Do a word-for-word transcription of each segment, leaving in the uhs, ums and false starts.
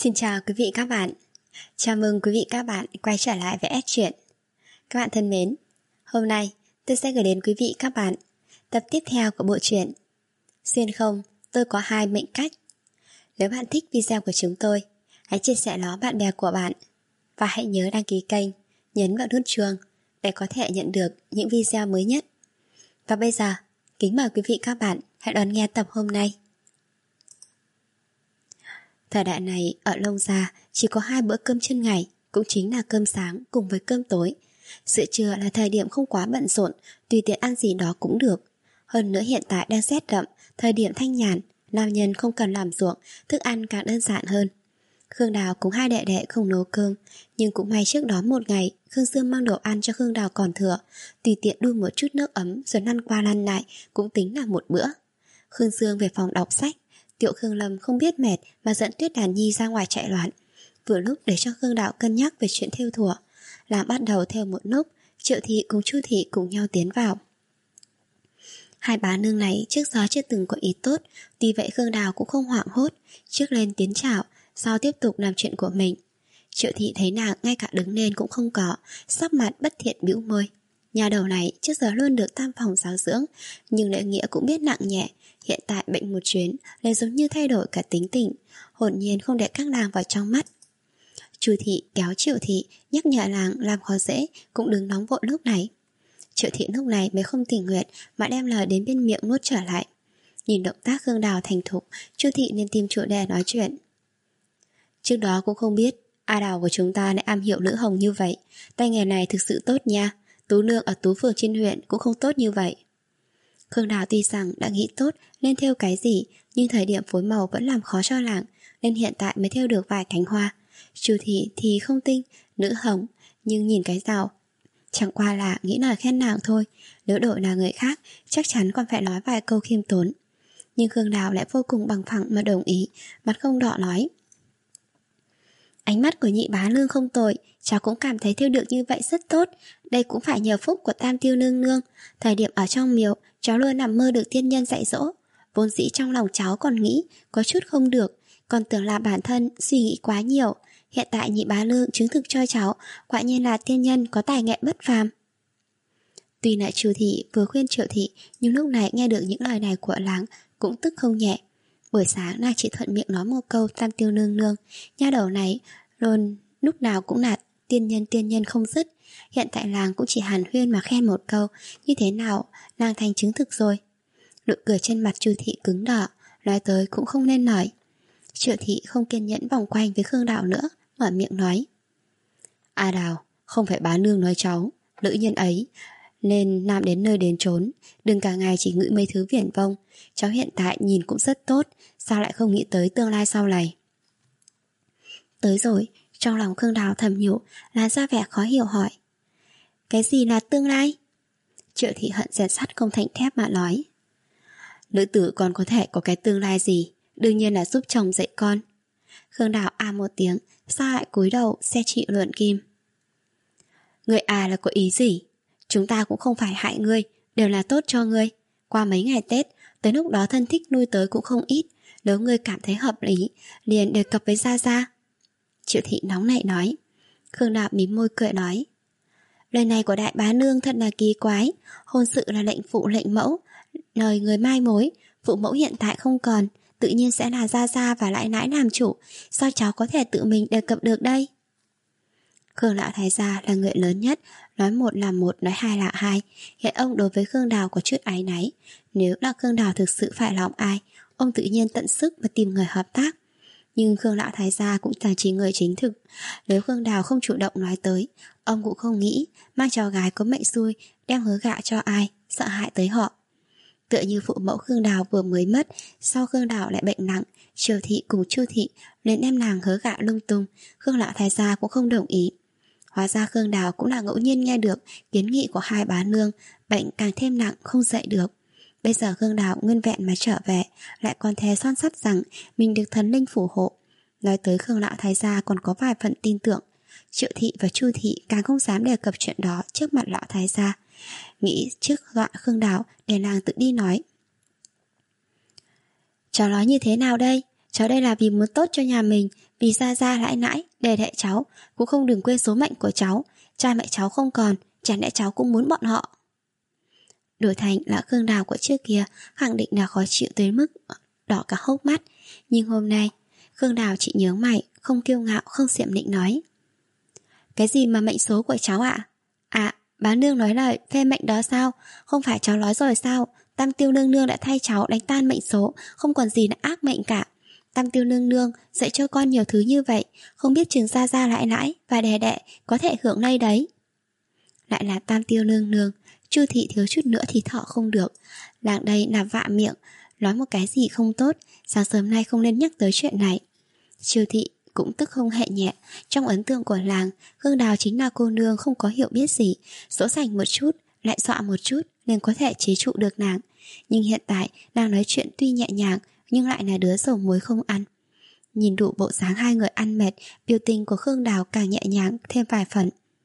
Xin chào quý vị các bạn. Chào mừng quý vị các bạn quay trở lại với S Truyện. Các bạn thân mến, hôm nay tôi sẽ gửi đến quý vị các bạn tập tiếp theo của bộ truyện Xuyên Không, Tôi Có Hai Mệnh Cách. Nếu bạn thích video của chúng tôi, hãy chia sẻ nó bạn bè của bạn và hãy nhớ đăng ký kênh, nhấn vào nút chuông để có thể nhận được những video mới nhất. Và bây giờ, kính mời quý vị các bạn hãy đón nghe tập hôm nay. Thời đại này ở Long Gia chỉ có hai bữa cơm trên ngày, cũng chính là cơm sáng cùng với cơm tối. Giữa trưa là thời điểm không quá bận rộn, tùy tiện ăn gì đó cũng được. Hơn nữa hiện tại đang rét đậm, thời điểm thanh nhàn, nam nhân không cần làm ruộng, thức ăn càng đơn giản hơn. Khương Đào cùng hai đệ đệ không nấu cơm, nhưng cũng may trước đó một ngày Khương Dương mang đồ ăn cho Khương Đào còn thừa, tùy tiện đun một chút nước ấm rồi lăn qua lăn lại cũng tính là một bữa. Khương Dương về phòng đọc sách, Tiểu Khương Lâm không biết mệt mà dẫn Tuyết Đàn Nhi ra ngoài chạy loạn. Vừa lúc để cho Khương Đạo cân nhắc về chuyện thêu thùa, làm bắt đầu theo một lúc, Triệu Thị cùng Chu Thị cùng nhau tiến vào. Hai bá nương này trước giờ chưa từng có ý tốt, tuy vậy Khương Đào cũng không hoảng hốt, trước lên tiến chào, sau tiếp tục làm chuyện của mình. Triệu Thị thấy nàng ngay cả đứng lên cũng không có, sắc mặt bất thiện bĩu môi. Nhà đầu này trước giờ luôn được tam phòng giáo dưỡng, nhưng lễ nghĩa cũng biết nặng nhẹ. Hiện tại bệnh một chuyến lại giống như thay đổi cả tính tình, hồn nhiên không để các nàng vào trong mắt. Chu Thị kéo Triệu Thị nhắc nhở nàng làm khó dễ, cũng đừng nóng vội lúc này. Triệu Thị lúc này mới không tình nguyện mà đem lời đến bên miệng nuốt trở lại. Nhìn động tác Khương Đào thành thục, Chu Thị nên tìm chủ đề nói chuyện. Trước đó cũng không biết A Đào của chúng ta lại am hiểu lữ hồng như vậy, tay nghề này thực sự tốt nha. Tú nương ở Tú Phường trên huyện cũng không tốt như vậy. Khương Đào tuy rằng đã nghĩ tốt nên thêu cái gì, nhưng thời điểm phối màu vẫn làm khó cho nàng, nên hiện tại mới thêu được vài cánh hoa. Chu Thị thì không tinh, nữ hồng, nhưng nhìn cái rào chẳng qua là nghĩ lời khen nàng thôi. Nếu đổi là người khác chắc chắn còn phải nói vài câu khiêm tốn. Nhưng Khương Đào lại vô cùng bằng phẳng mà đồng ý, mặt không đỏ nói: Ánh mắt của nhị bá nương không tồi, cháu cũng cảm thấy thêu được như vậy rất tốt. Đây cũng phải nhờ phúc của Tam Tiêu nương nương. Thời điểm ở trong miếu, cháu luôn nằm mơ được tiên nhân dạy dỗ. Vốn dĩ trong lòng cháu còn nghĩ có chút không được, còn tưởng là bản thân suy nghĩ quá nhiều. Hiện tại nhị bá nương chứng thực cho cháu, quả nhiên là tiên nhân có tài nghệ bất phàm. Tuy là Chu Thị vừa khuyên Triệu Thị, nhưng lúc này nghe được những lời này của láng cũng tức không nhẹ. Buổi sáng nàng chỉ thuận miệng nói một câu Tam Tiêu nương nương, nha đầu này luôn lúc nào cũng là tiên nhân tiên nhân không dứt. Hiện tại làng cũng chỉ hàn huyên mà khen một câu, như thế nào nàng thành chứng thực rồi. Nụ cười trên mặt Chu Thị cứng đỏ, nói tới cũng không nên nói. Triệu Thị không kiên nhẫn vòng quanh với Khương Đào nữa, mở miệng nói: A Đào, không phải bá nương nói cháu, nữ nhân ấy nên nam đến nơi đến chốn, đừng cả ngày chỉ nghĩ mấy thứ viển vông. Cháu hiện tại nhìn cũng rất tốt, sao lại không nghĩ tới tương lai sau này? Tới rồi. Trong lòng Khương Đào thầm nhủ, là ra vẻ khó hiểu hỏi: Cái gì là tương lai? Triệu Thị hận rèn sắt không thành thép mà nói: Nữ tử còn có thể có cái tương lai gì? Đương nhiên là giúp chồng dạy con. Khương Đào à một tiếng, sao lại cúi đầu xe chị luận kim. Người à là có ý gì? Chúng ta cũng không phải hại ngươi, đều là tốt cho ngươi. Qua mấy ngày Tết, tới lúc đó thân thích nuôi tới cũng không ít. Nếu ngươi cảm thấy hợp lý, liền đề cập với Gia Gia. Triệu Thị nóng nảy nói. Khương Đào mím môi cười nói: Lời này của đại bá nương thật là kỳ quái. Hôn sự là lệnh phụ lệnh mẫu, lời người mai mối. Phụ mẫu hiện tại không còn, tự nhiên sẽ là Gia Gia và lại nãi làm chủ. Sao cháu có thể tự mình đề cập được đây? Khương lão thái gia là người lớn nhất, nói một là một, nói hai là hai. Hiện ông đối với Khương Đào có chút áy náy. Nếu là Khương Đào thực sự phải lòng ai, ông tự nhiên tận sức mà tìm người hợp tác. Nhưng Khương lão thái gia cũng là chỉ người chính thực. Nếu Khương Đào không chủ động nói tới, ông cũng không nghĩ mang cháu gái có mệnh xui đem hứa gạ cho ai, sợ hại tới họ. Tựa như phụ mẫu Khương Đào vừa mới mất, sau Khương Đào lại bệnh nặng, Triều Thị cùng Chu Thị nên đem nàng hứa gạ lung tung. Khương lão thái gia cũng không đồng ý. Hóa ra Khương Đào cũng là ngẫu nhiên nghe được kiến nghị của hai bá nương, bệnh càng thêm nặng không dậy được. Bây giờ Khương Đào nguyên vẹn mà trở về, lại còn thề son sắt rằng mình được thần linh phù hộ. Nói tới Khương lão thái gia còn có vài phần tin tưởng. Triệu Thị và Chu Thị càng không dám đề cập chuyện đó trước mặt lão thái gia, nghĩ trước dọa Khương Đào để nàng tự đi nói. Cháu nói như thế nào đây? Cháu đây là vì muốn tốt cho nhà mình, vì gia gia lãi nãi, đè đẻ cháu, cũng không đừng quên số mệnh của cháu. Cha mẹ cháu không còn, chẳng lẽ cháu cũng muốn bọn họ? Đổi thành là Khương Đào của trước kia, khẳng định là khó chịu tới mức đỏ cả hốc mắt. Nhưng hôm nay Khương Đào chỉ nhướng mày, không kiêu ngạo, không xiểm nịnh nói: Cái gì mà mệnh số của cháu ạ? À? à, bá nương nói lời phê mệnh đó sao? Không phải cháu nói rồi sao? Tam tiêu nương nương đã thay cháu đánh tan mệnh số, không còn gì là ác mệnh cả. Tam tiêu nương nương dạy cho con nhiều thứ như vậy, không biết chừng gia gia lãi lãi và đè đẻ có thể hưởng lây đấy. Lại là tam tiêu nương nương, Chu thị thiếu chút nữa thì thọ không được. Làng đây là vạ miệng, nói một cái gì không tốt, sáng sớm nay không nên nhắc tới chuyện này. Chu thị cũng tức không hẹ nhẹ. Trong ấn tượng của làng, Khương Đào chính là cô nương không có hiểu biết gì, dỗ dành một chút, lại dọa một chút nên có thể chế trụ được nàng. Nhưng hiện tại đang nói chuyện tuy nhẹ nhàng nhưng lại là đứa dầu muối không ăn. Nhìn đủ bộ dáng hai người ăn mệt, biểu tình của Khương Đào càng nhẹ nhàng thêm vài phần.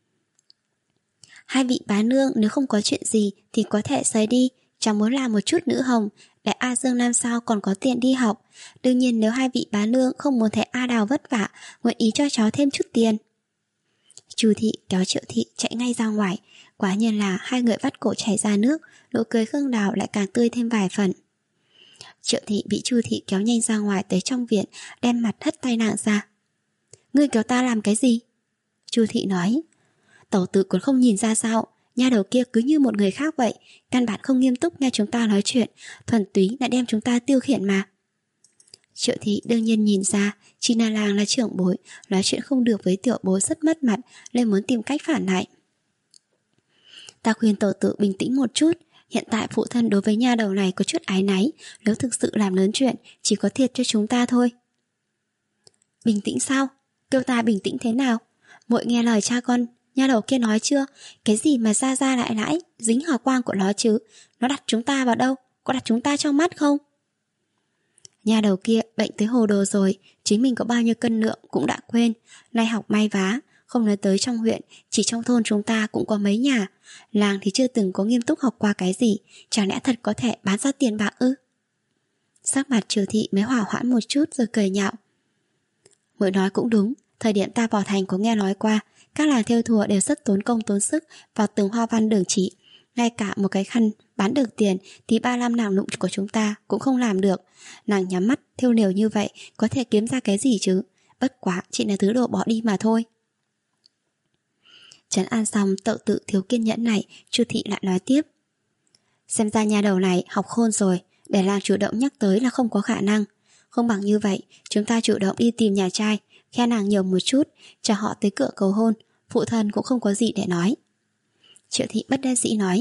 Hai vị bá nương nếu không có chuyện gì thì có thể rời đi, cháu muốn làm một chút nữ hồng để A Dương năm sau còn có tiền đi học. Đương nhiên nếu hai vị bá nương không muốn thấy A Đào vất vả, nguyện ý cho cháu thêm chút tiền. Chu thị kéo Triệu thị chạy ngay ra ngoài. Quả nhiên là hai người vắt cổ chảy ra nước, nụ cười Khương Đào lại càng tươi thêm vài phần. Triệu thị bị Chu thị kéo nhanh ra ngoài tới trong viện, đem mặt hất tay nàng ra. Ngươi kéo ta làm cái gì? Chu thị nói. Tẩu tử còn không nhìn ra sao? Nha đầu kia cứ như một người khác vậy, căn bản không nghiêm túc nghe chúng ta nói chuyện, thuần túy đã đem chúng ta tiêu khiển mà. Triệu thị đương nhiên nhìn ra, chị Na Làng là trưởng bối, nói chuyện không được với tiểu bối rất mất mặt, nên muốn tìm cách phản lại. Ta khuyên tẩu tử bình tĩnh một chút, hiện tại phụ thân đối với nha đầu này có chút áy náy, nếu thực sự làm lớn chuyện, chỉ có thiệt cho chúng ta thôi. Bình tĩnh sao? Kêu ta bình tĩnh thế nào? Muội nghe lời cha con nha đầu kia nói chưa? Cái gì mà ra ra lại lãi, dính hào quang của nó chứ? Nó đặt chúng ta vào đâu? Có đặt chúng ta trong mắt không? Nha đầu kia bệnh tới hồ đồ rồi, chính mình có bao nhiêu cân lượng cũng đã quên. Nay học may vá, không nói tới trong huyện, chỉ trong thôn chúng ta cũng có mấy nhà. Làng thì chưa từng có nghiêm túc học qua cái gì, chẳng lẽ thật có thể bán ra tiền bạc ư? Sắc mặt Triều thị mới hỏa hoãn một chút rồi cười nhạo. Muội nói cũng đúng, thời điểm ta vào thành có nghe nói qua, các làng thêu thùa đều rất tốn công tốn sức vào từng hoa văn đường chỉ. Ngay cả một cái khăn bán được tiền thì ba năm nàng nụng của chúng ta cũng không làm được. Nàng nhắm mắt thêu liều như vậy có thể kiếm ra cái gì chứ? Bất quá chỉ là thứ đồ bỏ đi mà thôi. Trấn an xong tậu tự thiếu kiên nhẫn này, Chu thị lại nói tiếp. Xem ra nhà đầu này học khôn rồi, để làng chủ động nhắc tới là không có khả năng. Không bằng như vậy, chúng ta chủ động đi tìm nhà trai, khen nàng nhiều một chút, cho họ tới cửa cầu hôn, phụ thân cũng không có gì để nói. Triệu thị bất đắc dĩ nói.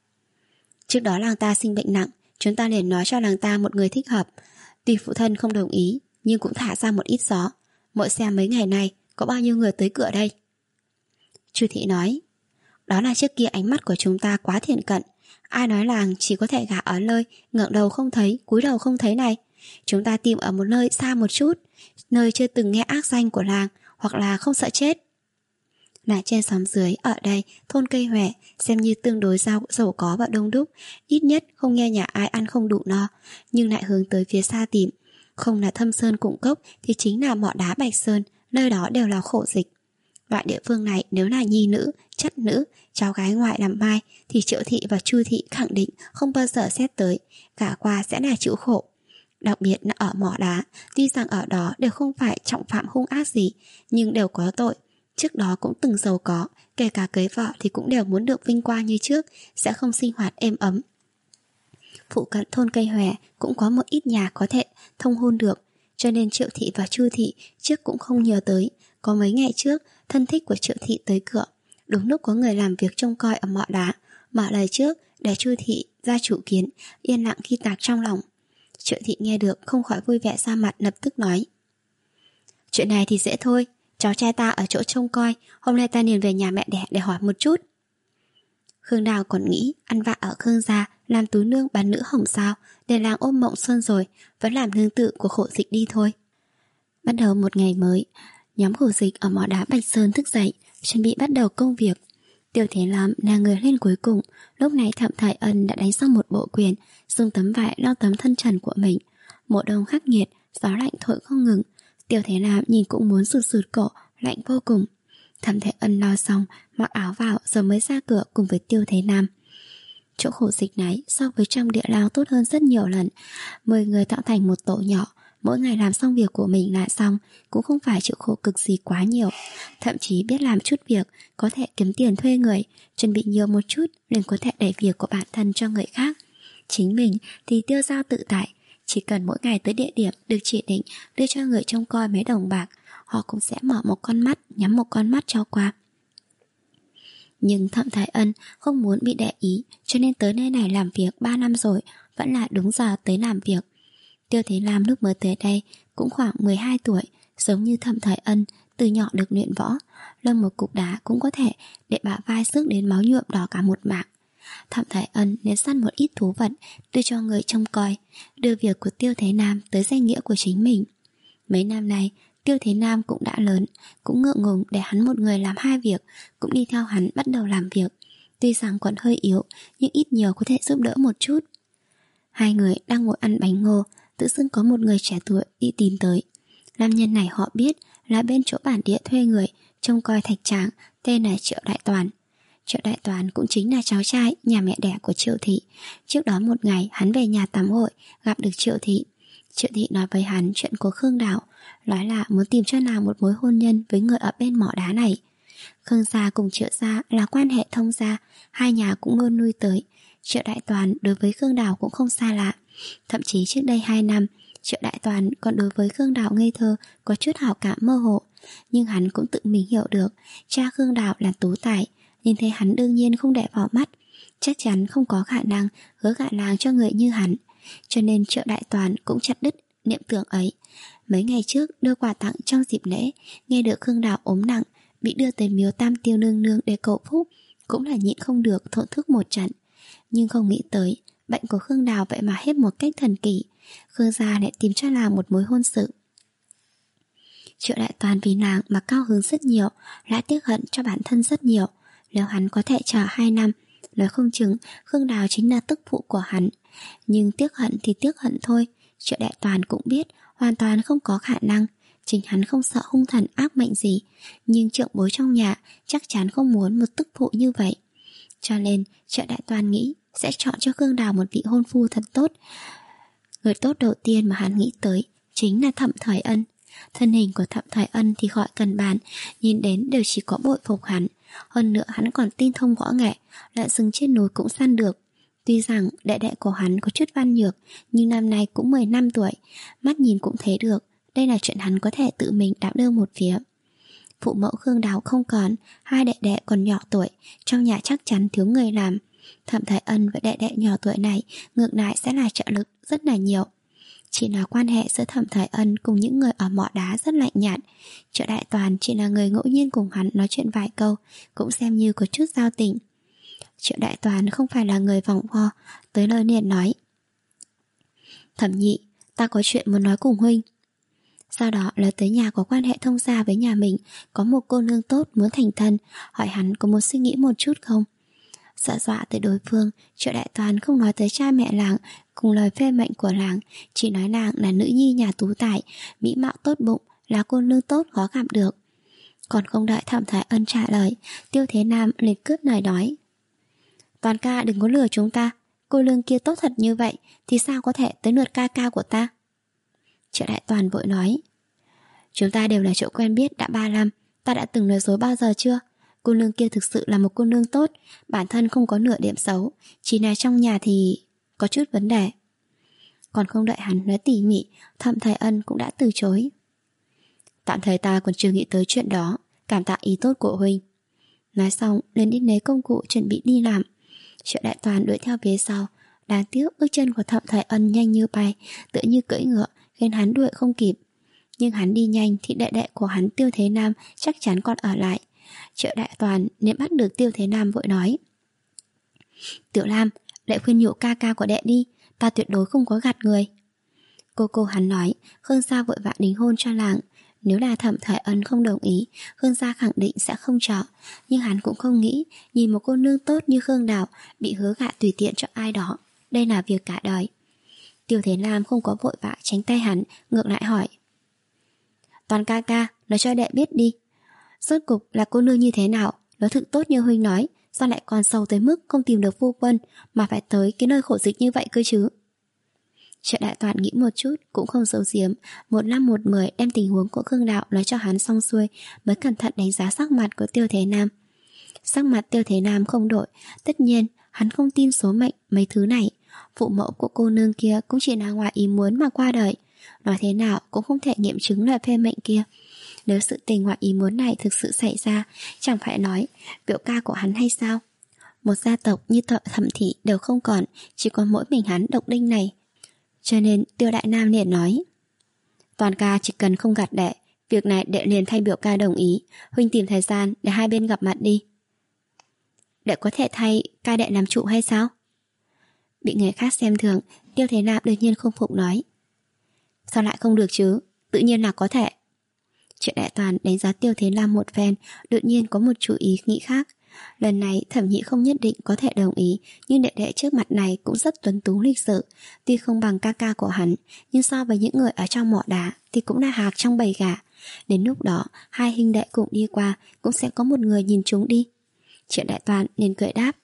Trước đó làng ta sinh bệnh nặng, chúng ta liền nói cho làng ta một người thích hợp. Tuy phụ thân không đồng ý, nhưng cũng thả ra một ít gió. Mỗi xem mấy ngày này có bao nhiêu người tới cửa đây? Chu thị nói. Đó là trước kia ánh mắt của chúng ta quá thiện cận. Ai nói làng chỉ có thể gả ở nơi ngẩng đầu không thấy, cúi đầu không thấy này. Chúng ta tìm ở một nơi xa một chút, nơi chưa từng nghe ác danh của làng, hoặc là không sợ chết. Là trên xóm dưới ở đây, thôn Cây Hòe xem như tương đối giàu, giàu có và đông đúc, ít nhất không nghe nhà ai ăn không đủ no, nhưng lại hướng tới phía xa tìm. Không là Thâm Sơn Cụng Cốc thì chính là Mỏ Đá Bạch Sơn, nơi đó đều là khổ dịch. Loại địa phương này nếu là nhi nữ, chất nữ, cháu gái ngoại làm mai thì Triệu thị và Chu thị khẳng định không bao giờ xét tới, cả qua sẽ là chịu khổ. Đặc biệt là ở Mỏ Đá, tuy rằng ở đó đều không phải trọng phạm hung ác gì, nhưng đều có tội. Trước đó cũng từng giàu có, kể cả cưới vợ thì cũng đều muốn được vinh quang như trước, sẽ không sinh hoạt êm ấm. Phụ cận thôn Cây Hòe cũng có một ít nhà có thể thông hôn được, cho nên Triệu thị và Chu thị trước cũng không nhớ tới. Có mấy ngày trước, thân thích của Triệu thị tới cửa, đúng lúc có người làm việc trông coi ở Mỏ Đá, mở lời trước để Chu thị ra chủ kiến, yên lặng ghi tạc trong lòng. Triệu thị nghe được không khỏi vui vẻ ra mặt, lập tức nói. Chuyện này thì dễ thôi, cháu trai ta ở chỗ trông coi, hôm nay ta liền về nhà mẹ đẻ để hỏi một chút. Khương Đào còn nghĩ ăn vạ ở Khương gia làm tú nương bán nữ hồng sao, để làng ôm mộng xuân rồi, vẫn làm nương tự của khổ dịch đi thôi. Bắt đầu một ngày mới, nhóm khổ dịch ở Mỏ Đá Bạch Sơn thức dậy, chuẩn bị bắt đầu công việc. Tiêu Thế Lâm là người lên cuối cùng. Lúc này Thẩm Thái Ân đã đánh xong một bộ quyền, dùng tấm vải lau tấm thân trần của mình. Mùa đông khắc nghiệt, Gió lạnh thổi không ngừng. Tiêu Thế Nam nhìn cũng muốn sụt sụt cổ, lạnh vô cùng. Thẩm Thế Ân lo xong, mặc áo vào rồi mới ra cửa cùng với Tiêu Thế Nam. Chỗ khổ dịch này so với trong địa lao tốt hơn rất nhiều lần. Mười người tạo thành một tổ nhỏ, mỗi ngày làm xong việc của mình là xong, cũng không phải chịu khổ cực gì quá nhiều. Thậm chí biết làm chút việc, có thể kiếm tiền thuê người, chuẩn bị nhiều một chút liền có thể đẩy việc của bản thân cho người khác. Chính mình thì tiêu dao tự tại, chỉ cần mỗi ngày tới địa điểm được chỉ định đưa cho người trông coi mấy đồng bạc, họ cũng sẽ mở một con mắt, nhắm một con mắt cho qua. Nhưng Thẩm Thái Ân không muốn bị để ý, cho nên tới nơi này làm việc ba năm rồi, vẫn là đúng giờ tới làm việc. Tiêu Thế Nam lúc mới tới đây cũng khoảng mười hai tuổi, giống như Thẩm Thái Ân, từ nhỏ được luyện võ, lông một cục đá cũng có thể để bả vai sức đến máu nhuộm đỏ cả một mảng. Thẩm Thái Ân nên săn một ít thú vật đưa cho người trông coi, đưa việc của Tiêu Thế Nam tới danh nghĩa của chính mình. Mấy năm nay Tiêu Thế Nam cũng đã lớn, cũng ngượng ngùng để hắn một người làm hai việc, cũng đi theo hắn bắt đầu làm việc. Tuy rằng còn hơi yếu, nhưng ít nhiều có thể giúp đỡ một chút. Hai người đang ngồi ăn bánh ngô, tự dưng có một người trẻ tuổi đi tìm tới. Nam nhân này họ biết là bên chỗ bản địa thuê người trông coi thạch tráng, tên là Triệu Đại Toàn. Triệu Đại Toàn cũng chính là cháu trai nhà mẹ đẻ của Triệu Thị. Trước đó một ngày hắn về nhà tắm hội, gặp được Triệu Thị. Triệu Thị nói với hắn chuyện của Khương Đào, nói là muốn tìm cho nàng một mối hôn nhân với người ở bên mỏ đá này. Khương gia cùng Triệu gia là quan hệ thông gia, hai nhà cũng luôn nuôi tới. Triệu Đại Toàn đối với Khương Đào cũng không xa lạ. Thậm chí trước đây hai năm, Triệu Đại Toàn còn đối với Khương Đào ngây thơ có chút hảo cảm mơ hồ. Nhưng hắn cũng tự mình hiểu được cha Khương Đào là tú tài, nhìn thấy hắn đương nhiên không để vào mắt, chắc chắn không có khả năng hứa gả nàng cho người như hắn. Cho nên Triệu Đại Toàn cũng chặt đứt niệm tưởng ấy. Mấy ngày trước đưa quà tặng trong dịp lễ, nghe được Khương Đào ốm nặng, bị đưa tới miếu Tam Tiêu nương nương để cầu phúc, cũng là nhịn không được thổn thức một trận. Nhưng không nghĩ tới bệnh của Khương Đào vậy mà hết một cách thần kỳ, Khương gia lại tìm cho nàng một mối hôn sự. Triệu Đại Toàn vì nàng mà cao hứng rất nhiều, lại tiếc hận cho bản thân rất nhiều. Nếu hắn có thể chờ hai năm, nói không chừng Khương Đào chính là tức phụ của hắn. Nhưng tiếc hận thì tiếc hận thôi, Triệu Đại Toàn cũng biết hoàn toàn không có khả năng. Chính hắn không sợ hung thần ác mệnh gì, nhưng trưởng bối trong nhà chắc chắn không muốn một tức phụ như vậy. Cho nên Triệu Đại Toàn nghĩ sẽ chọn cho Khương Đào một vị hôn phu thật tốt. Người tốt đầu tiên mà hắn nghĩ tới chính là Thẩm Thời Ân. Thân hình của Thẩm Thời Ân thì gọi cần bàn, nhìn đến đều chỉ có bội phục hắn. Hơn nữa hắn còn tinh thông võ nghệ, lại rừng trên núi cũng săn được. Tuy rằng đệ đệ của hắn có chút văn nhược, nhưng năm nay cũng mười năm tuổi, mắt nhìn cũng thấy được đây là chuyện hắn có thể tự mình đảm đương một phía. Phụ mẫu Khương Đào không còn, hai đệ đệ còn nhỏ tuổi, trong nhà chắc chắn thiếu người làm. Thẩm Thái Ân với đệ đệ nhỏ tuổi này ngược lại sẽ là trợ lực rất là nhiều. Chỉ là quan hệ giữa Thẩm Thái Ân cùng những người ở mỏ đá rất lạnh nhạt. Triệu Đại Toàn chỉ là người ngẫu nhiên cùng hắn nói chuyện vài câu, cũng xem như có chút giao tình. Triệu Đại Toàn không phải là người vòng vo, tới lời liền nói: Thẩm nhị, ta có chuyện muốn nói cùng huynh. Sau đó là tới nhà có quan hệ thông gia với nhà mình, có một cô nương tốt muốn thành thân, hỏi hắn có muốn suy nghĩ một chút không. Sợ dọa tới đối phương, Triệu Đại Toàn không nói tới cha mẹ làng cùng lời phê mệnh của làng, chỉ nói nàng là nữ nhi nhà tú tài, mỹ mạo tốt bụng, là cô nương tốt khó gặp được. Còn không đợi Thẩm Thái Ân trả lời, Tiêu Thế Nam liền cướp lời nói: Toàn ca đừng có lừa chúng ta, cô nương kia tốt thật như vậy thì sao có thể tới lượt ca ca của ta. Triệu Đại Toàn vội nói: Chúng ta đều là chỗ quen biết đã ba năm, ta đã từng nói dối bao giờ chưa? Cô nương kia thực sự là một cô nương tốt, bản thân không có nửa điểm xấu, chỉ là trong nhà thì có chút vấn đề. Còn không đợi hắn nói tỉ mỉ, Thẩm Thái Ân cũng đã từ chối: Tạm thời ta còn chưa nghĩ tới chuyện đó, cảm tạ ý tốt của huynh. Nói xong lên đi lấy công cụ chuẩn bị đi làm. Triệu Đại Toàn đuổi theo phía sau. Đáng tiếc bước chân của Thẩm Thái Ân nhanh như bay, tựa như cưỡi ngựa, khiến hắn đuổi không kịp. Nhưng hắn đi nhanh thì đệ đệ của hắn Tiêu Thế Nam chắc chắn còn ở lại. Triệu Đại Toàn nên bắt được Tiêu Thế Nam vội nói: Tiểu Lam, đệ khuyên nhủ ca ca của đệ đi, ta tuyệt đối không có gạt người. Cô cô hắn nói Khương gia vội vã đính hôn cho làng, nếu là Thẩm Thái Ân không đồng ý, Khương gia khẳng định sẽ không cho. Nhưng hắn cũng không nghĩ nhìn một cô nương tốt như Khương Đào bị hứa gả tùy tiện cho ai đó, đây là việc cả đời. Tiêu Thế Lam không có vội vã tránh tay hắn, ngược lại hỏi: Toàn ca ca, nói cho đệ biết đi, rốt cục là cô nương như thế nào? Nó thực tốt như huynh nói, sao lại còn sâu tới mức không tìm được phu quân mà phải tới cái nơi khổ dịch như vậy cơ chứ? Triệu Đại Toàn nghĩ một chút cũng không giấu giếm, một năm một mười đem tình huống của Khương Đạo nói cho hắn xong xuôi, mới cẩn thận đánh giá sắc mặt của Tiêu Thế Nam. Sắc mặt Tiêu Thế Nam không đổi, tất nhiên hắn không tin số mệnh mấy thứ này. Phụ mẫu của cô nương kia cũng chỉ là ngoài ý muốn mà qua đời, nói thế nào cũng không thể nghiệm chứng lời phê mệnh kia. Nếu sự tình ngoại ý muốn này thực sự xảy ra, chẳng phải nói biểu ca của hắn hay sao? Một gia tộc như Thợ Thẩm Thị đều không còn, chỉ còn mỗi mình hắn độc đinh này. Cho nên Tiêu Đại Nam liền nói: Toàn ca chỉ cần không gạt đệ, việc này đệ liền thay biểu ca đồng ý. Huynh tìm thời gian để hai bên gặp mặt đi. Đệ có thể thay ca đệ làm chủ hay sao? Bị người khác xem thường, Tiêu Thế Nam đương nhiên không phục nói: Sao lại không được chứ? Tự nhiên là có thể. Triệu Đại Toàn đánh giá Tiêu Thế Lam một phen, đột nhiên có một chú ý nghĩ khác. Lần này Thẩm Nhị không nhất định có thể đồng ý, nhưng đệ đệ trước mặt này cũng rất tuấn tú lịch sự. Tuy không bằng ca ca của hắn, nhưng so với những người ở trong mỏ đá thì cũng là hạc trong bầy gà. Đến lúc đó hai huynh đệ cùng đi qua, cũng sẽ có một người nhìn chúng đi. Triệu Đại Toàn liền cười đáp: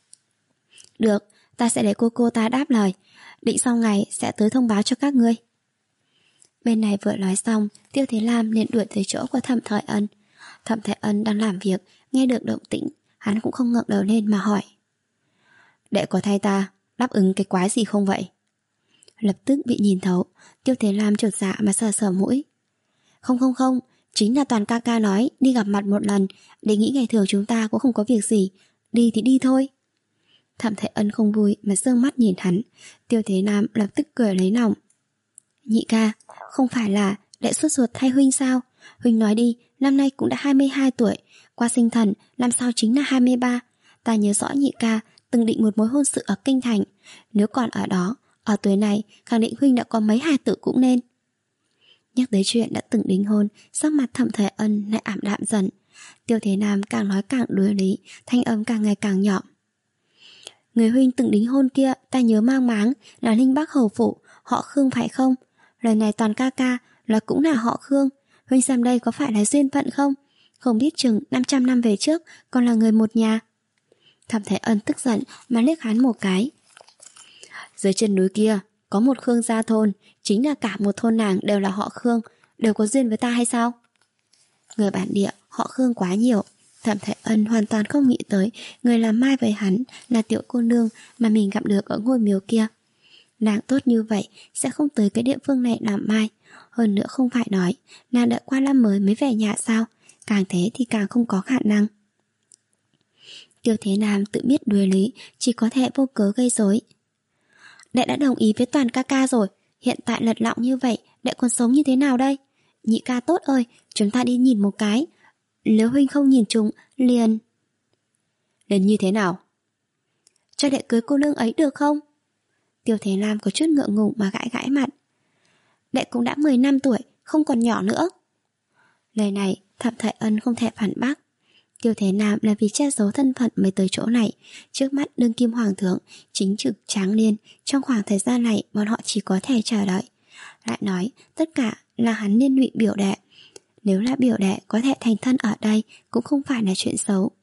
Được, ta sẽ để cô cô ta đáp lời, định sau ngày sẽ tới thông báo cho các ngươi. Bên này vừa nói xong, Tiêu Thế Lam liền đuổi tới chỗ của Thẩm Thời Ân. Thẩm Thời Ân đang làm việc, nghe được động tĩnh, hắn cũng không ngẩng đầu lên mà hỏi: Đệ có thay ta đáp ứng cái quái gì không vậy? Lập tức bị nhìn thấu, Tiêu Thế Lam chột dạ mà sờ sờ mũi: Không không không, chính là Toàn ca ca nói đi gặp mặt một lần, để nghĩ ngày thường chúng ta cũng không có việc gì, đi thì đi thôi. Thẩm Thời Ân không vui mà sương mắt nhìn hắn. Tiêu Thế Nam lập tức cười lấy lòng: Nhị ca, không phải là đệ xuất ruột thay huynh sao? Huynh nói đi, năm nay cũng đã hai mươi hai tuổi, qua sinh thần năm sau chính là hai mươi ba. Ta nhớ rõ nhị ca từng định một mối hôn sự ở Kinh Thành. Nếu còn ở đó, ở tuổi này khẳng định huynh đã có mấy hài tử cũng nên. Nhắc tới chuyện đã từng đính hôn, sắc mặt Thẩm Thời Ân lại ảm đạm dần. Tiêu Thế Nam càng nói càng đối lý, thanh âm càng ngày càng nhỏ: Người huynh từng đính hôn kia ta nhớ mang máng là Ninh Bắc hầu phụ, họ Khương phải không? Lần này Toàn ca ca là cũng là họ Khương. Huynh xem đây có phải là duyên phận không? Không biết chừng năm trăm năm về trước còn là người một nhà. Thẩm Thái Ân tức giận mà liếc hắn một cái: Dưới chân núi kia có một Khương gia thôn, chính là cả một thôn nàng đều là họ Khương, đều có duyên với ta hay sao? Người bản địa họ Khương quá nhiều. Thẩm Thái Ân hoàn toàn không nghĩ tới người làm mai với hắn là tiểu cô nương mà mình gặp được ở ngôi miếu kia. Nàng tốt như vậy sẽ không tới cái địa phương này làm mai. Hơn nữa không phải nói nàng đợi qua năm mới mới về nhà sao? Càng thế thì càng không có khả năng. Tiêu Thế Nam tự biết đuổi lý, chỉ có thể vô cớ gây rối. Đệ đã đồng ý với Toàn ca ca rồi, hiện tại lật lọng như vậy, đệ còn sống như thế nào đây? Nhị ca tốt ơi, chúng ta đi nhìn một cái. Nếu huynh không nhìn chúng, liền... Liền như thế nào? Cho đệ cưới cô nương ấy được không? Tiêu Thế Nam có chút ngượng ngùng mà gãi gãi mặt. Đệ cũng đã mười năm tuổi, không còn nhỏ nữa. Lời này Thẩm Thái Ân không thể phản bác. Tiêu Thế Nam là vì che giấu thân phận mới tới chỗ này. Trước mắt đương kim hoàng thượng chính trực tráng niên, trong khoảng thời gian này bọn họ chỉ có thể chờ đợi. Lại nói tất cả là hắn liên lụy biểu đệ. Nếu là biểu đệ có thể thành thân ở đây cũng không phải là chuyện xấu.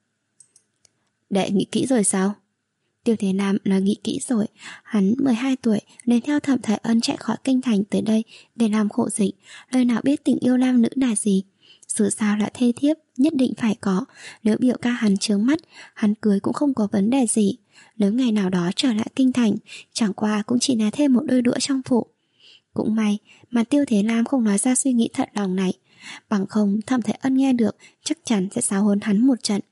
Đệ nghĩ kỹ rồi sao? Tiêu Thế Nam là nghĩ kỹ rồi. Hắn mười hai tuổi nên theo Thẩm Thái Ân chạy khỏi Kinh Thành tới đây để làm khổ dịch. Lời nào biết tình yêu nam nữ là gì. Dù sao là thê thiếp nhất định phải có. Nếu biểu ca hắn chướng mắt, hắn cưới cũng không có vấn đề gì. Nếu ngày nào đó trở lại Kinh Thành, chẳng qua cũng chỉ là thêm một đôi đũa trong phủ. Cũng may mà Tiêu Thế Nam không nói ra suy nghĩ thật lòng này. Bằng không Thẩm Thái Ân nghe được chắc chắn sẽ giáo huấn hắn một trận.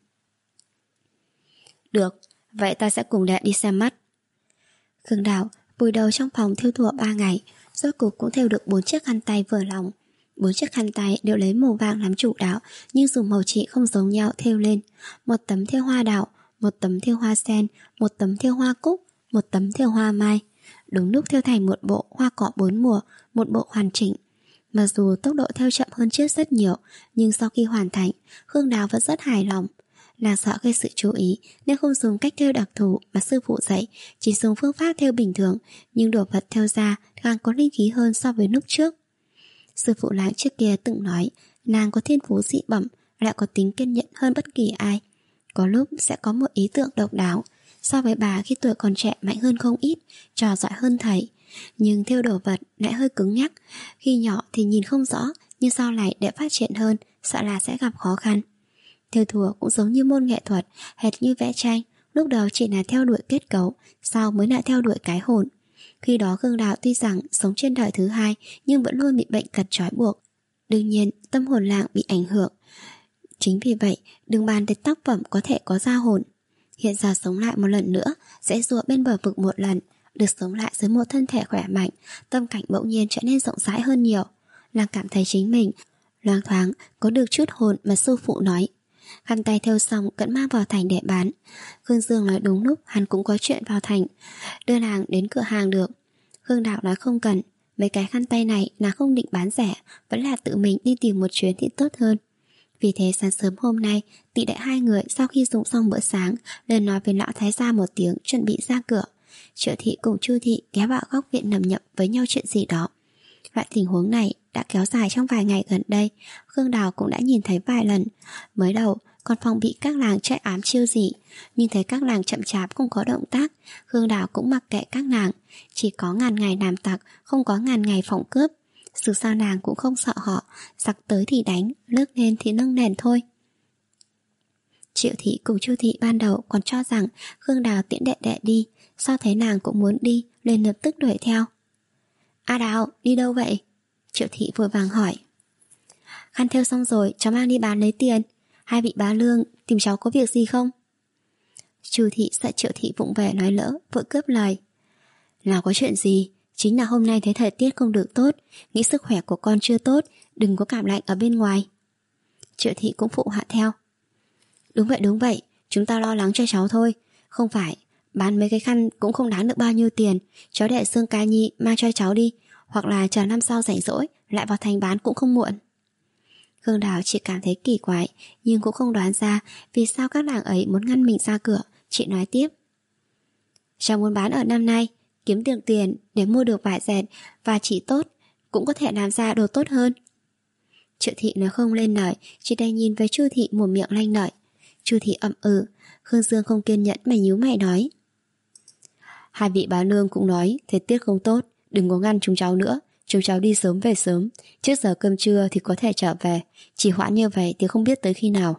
Được, vậy ta sẽ cùng đệ đi xem mắt. Khương Đào vùi đầu trong phòng thiêu thủa ba ngày, rốt cuộc cũng thêu được bốn chiếc khăn tay vừa lòng. Bốn chiếc khăn tay đều lấy màu vàng làm chủ đạo, nhưng dùng màu chỉ không giống nhau thêu lên. Một tấm thêu hoa đào, một tấm thêu hoa sen, một tấm thêu hoa cúc, một tấm thêu hoa mai. Đúng lúc thêu thành một bộ hoa cỏ bốn mùa, một bộ hoàn chỉnh. Mặc dù tốc độ thêu chậm hơn trước rất nhiều, nhưng sau khi hoàn thành, Khương Đào vẫn rất hài lòng. Nàng sợ gây sự chú ý nên không dùng cách thêu đặc thù mà sư phụ dạy, chỉ dùng phương pháp thêu bình thường, nhưng đồ vật thêu ra càng có linh khí hơn so với lúc trước. Sư phụ Lãng trước kia từng nói nàng có thiên phú dị bẩm, lại có tính kiên nhẫn hơn bất kỳ ai. Có lúc sẽ có một ý tưởng độc đáo, so với bà khi tuổi còn trẻ mạnh hơn không ít, trò giỏi hơn thầy. Nhưng thêu đồ vật lại hơi cứng nhắc, khi nhỏ thì nhìn không rõ, nhưng sau này để phát triển hơn, sợ là sẽ gặp khó khăn. Thêu thùa cũng giống như môn nghệ thuật, hệt như vẽ tranh, lúc đầu chỉ là theo đuổi kết cấu, sau mới lại theo đuổi cái hồn. Khi đó Khương Đào tuy rằng sống trên đời thứ hai, nhưng vẫn luôn bị bệnh tật trói buộc. Đương nhiên tâm hồn Lạng bị ảnh hưởng. Chính vì vậy đừng bàn đến tác phẩm có thể có ra hồn. Hiện giờ sống lại một lần nữa, sẽ rùa bên bờ vực một lần, được sống lại dưới một thân thể khỏe mạnh, tâm cảnh bỗng nhiên trở nên rộng rãi hơn nhiều. Lạng cảm thấy chính mình loáng thoáng có được chút hồn mà sư phụ nói. Khăn tay thêu xong cận mang vào thành để bán. Khương Dương nói đúng lúc hắn cũng có chuyện vào thành, đưa nàng đến cửa hàng được. Khương Đạo nói không cần, mấy cái khăn tay này nàng không định bán rẻ, vẫn là tự mình đi tìm một chuyến thì tốt hơn. Vì thế sáng sớm hôm nay, tỷ đệ hai người sau khi dùng xong bữa sáng liền nói với lão thái gia một tiếng chuẩn bị ra cửa. Triệu thị cùng Chu thị ghé vào góc viện nầm nhậm với nhau chuyện gì đó. Loại tình huống này đã kéo dài trong vài ngày gần đây, Khương Đào cũng đã nhìn thấy vài lần. Mới đầu còn phòng bị các làng chạy ám chiêu gì, nhưng thấy các làng chậm chạp không có động tác, Khương Đào cũng mặc kệ các nàng. Chỉ có ngàn ngày làm tặc, không có ngàn ngày phỏng cướp. Dù sao nàng cũng không sợ họ, giặc tới thì đánh, lướt lên thì nâng nền thôi. Triệu thị cùng Chu thị ban đầu còn cho rằng Khương Đào tiễn đệ đệ đi, sau thấy nàng cũng muốn đi, liền lập tức đuổi theo. A Đào, đi đâu vậy? Triệu thị vội vàng hỏi. Khăn thêu xong rồi, cháu mang đi bán lấy tiền. Hai vị bá lương tìm cháu có việc gì không? Chu thị sợ Triệu thị vụng về nói lỡ, vội cướp lời. Nào có chuyện gì, chính là hôm nay thấy thời tiết không được tốt, nghĩ sức khỏe của con chưa tốt, đừng có cảm lạnh ở bên ngoài. Triệu thị cũng phụ họa theo. Đúng vậy đúng vậy, chúng ta lo lắng cho cháu thôi. Không phải, bán mấy cái khăn cũng không đáng được bao nhiêu tiền, cháu để Sương Ca Nhi mang cho cháu đi, hoặc là chờ năm sau rảnh rỗi lại vào thành bán cũng không muộn. Khương Đào chỉ cảm thấy kỳ quái, nhưng cũng không đoán ra vì sao các nàng ấy muốn ngăn mình ra cửa. Chị nói tiếp. Cháu muốn bán ở năm nay, kiếm được tiền để mua được vải dệt và chỉ tốt, cũng có thể làm ra đồ tốt hơn. Triệu thị nói không lên lời, chỉ đành nhìn với Chu thị một miệng lanh lợi. Chu thị ậm ừ. Khương Dương không kiên nhẫn mà nhíu mày nói. Hai vị bá nương cũng nói thời tiết không tốt, đừng có ngăn chúng cháu nữa. Chúng cháu đi sớm về sớm, trước giờ cơm trưa thì có thể trở về, chỉ hoãn như vậy thì không biết tới khi nào.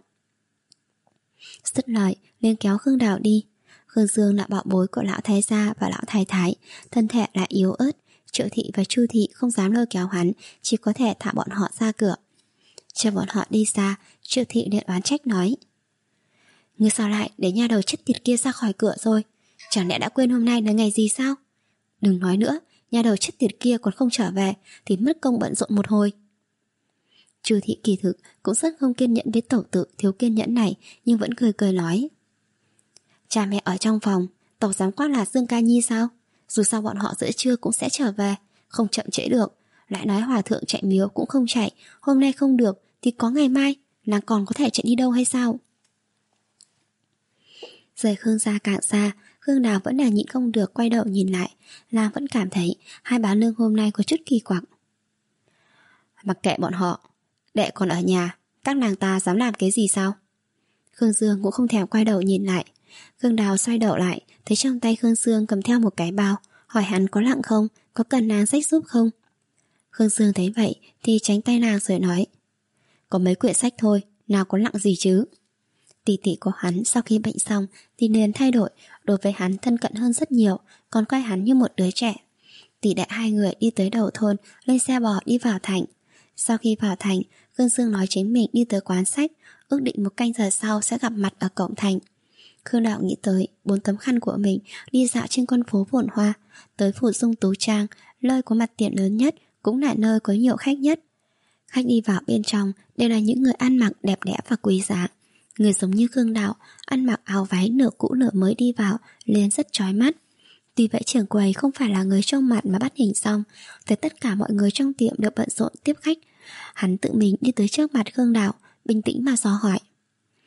Dứt lời lên kéo Khương Đào đi. Khương Dương là bảo bối của lão thái gia và lão thái thái, thân thể lại yếu ớt. Triệu thị và Chu thị không dám lôi kéo hắn, chỉ có thể thả bọn họ ra cửa. Chờ bọn họ đi xa, Triệu thị liền oán trách nói. Ngươi sao lại để nha đầu chết tiệt kia ra khỏi cửa rồi? Chẳng lẽ đã quên hôm nay là ngày gì sao? Đừng nói nữa, nhà đầu chết tiệt kia còn không trở về thì mất công bận rộn một hồi. Chu thị kỳ thực cũng rất không kiên nhẫn với tẩu tử thiếu kiên nhẫn này, nhưng vẫn cười cười nói. Cha mẹ ở trong phòng, tẩu dám quát là Sương Ca Nhi sao? Dù sao bọn họ giữa trưa cũng sẽ trở về, không chậm trễ được. Lại nói hòa thượng chạy miếu cũng không chạy, hôm nay không được thì có ngày mai, nàng còn có thể chạy đi đâu hay sao? Rời Khương gia càng xa, Khương Đào vẫn là nhịn không được quay đầu nhìn lại. Nàng vẫn cảm thấy hai bá nương hôm nay có chút kỳ quặc. Mặc kệ bọn họ, đệ còn ở nhà, các nàng ta dám làm cái gì sao? Khương Dương cũng không thèm quay đầu nhìn lại. Khương Đào xoay đầu lại, thấy trong tay Khương Dương cầm theo một cái bao, hỏi hắn có lặng không, có cần nàng sách giúp không. Khương Dương thấy vậy thì tránh tay nàng rồi nói. Có mấy quyển sách thôi, nào có lặng gì chứ. Tỷ tỷ của hắn sau khi bệnh xong thì liền thay đổi, đối với hắn thân cận hơn rất nhiều, còn coi hắn như một đứa trẻ. Tỷ đệ hai người đi tới đầu thôn, lên xe bò đi vào thành. Sau khi vào thành, Khương Dương nói chính mình đi tới quán sách, ước định một canh giờ sau sẽ gặp mặt ở cổng thành. Khương Đạo nghĩ tới bốn tấm khăn của mình đi dạo trên con phố phồn hoa, tới Phủ Dung Tú Trang, nơi có mặt tiền lớn nhất, cũng là nơi có nhiều khách nhất. Khách đi vào bên trong đều là những người ăn mặc đẹp đẽ và quý giá. Người giống như Khương Đạo, ăn mặc áo váy nửa cũ nửa mới đi vào lên rất chói mắt. Tuy vậy trưởng quầy không phải là người trông mặt mà bắt hình xong, thấy tất cả mọi người trong tiệm đều bận rộn tiếp khách. Hắn tự mình đi tới trước mặt Khương Đạo, bình tĩnh mà dò hỏi.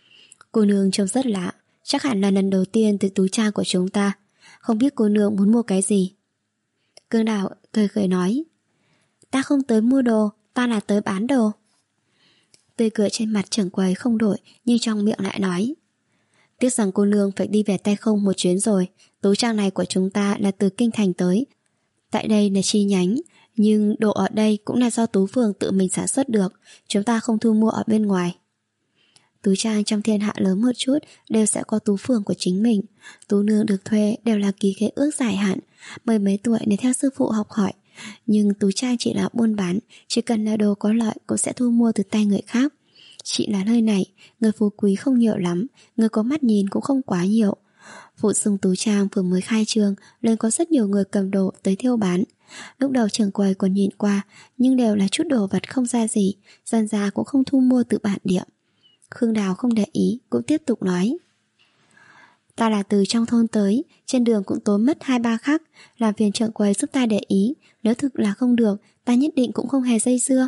Cô nương trông rất lạ, chắc hẳn là lần đầu tiên từ túi trang của chúng ta. Không biết cô nương muốn mua cái gì? Cương Đào cười cười nói, ta không tới mua đồ, ta là tới bán đồ. Tươi cười trên mặt trưởng quầy không đổi, nhưng trong miệng lại nói, tiếc rằng cô nương phải đi về tay không một chuyến rồi. Túi trang này của chúng ta là từ kinh thành tới, tại đây là chi nhánh, nhưng đồ ở đây cũng là do Tú Phường tự mình sản xuất được, chúng ta không thu mua ở bên ngoài. Túi trang trong thiên hạ lớn một chút đều sẽ có Tú Phường của chính mình. Tú nương được thuê đều là ký khế ước dài hạn, mười mấy tuổi để theo sư phụ học hỏi. Nhưng túi trang chỉ là buôn bán, chỉ cần là đồ có lợi cũng sẽ thu mua từ tay người khác. Chỉ là nơi này, người phú quý không nhiều lắm, người có mắt nhìn cũng không quá nhiều. Phụ Dung túi trang vừa mới khai trương, nên có rất nhiều người cầm đồ tới thiêu bán. Lúc đầu trưởng quầy còn nhìn qua, nhưng đều là chút đồ vật không ra gì, dần ra cũng không thu mua từ bản địa. Khương Đào không để ý, cũng tiếp tục nói, ta là từ trong thôn tới, trên đường cũng tốn mất hai ba khắc, làm phiền trưởng quầy giúp ta để ý, nếu thực là không được, ta nhất định cũng không hề dây dưa.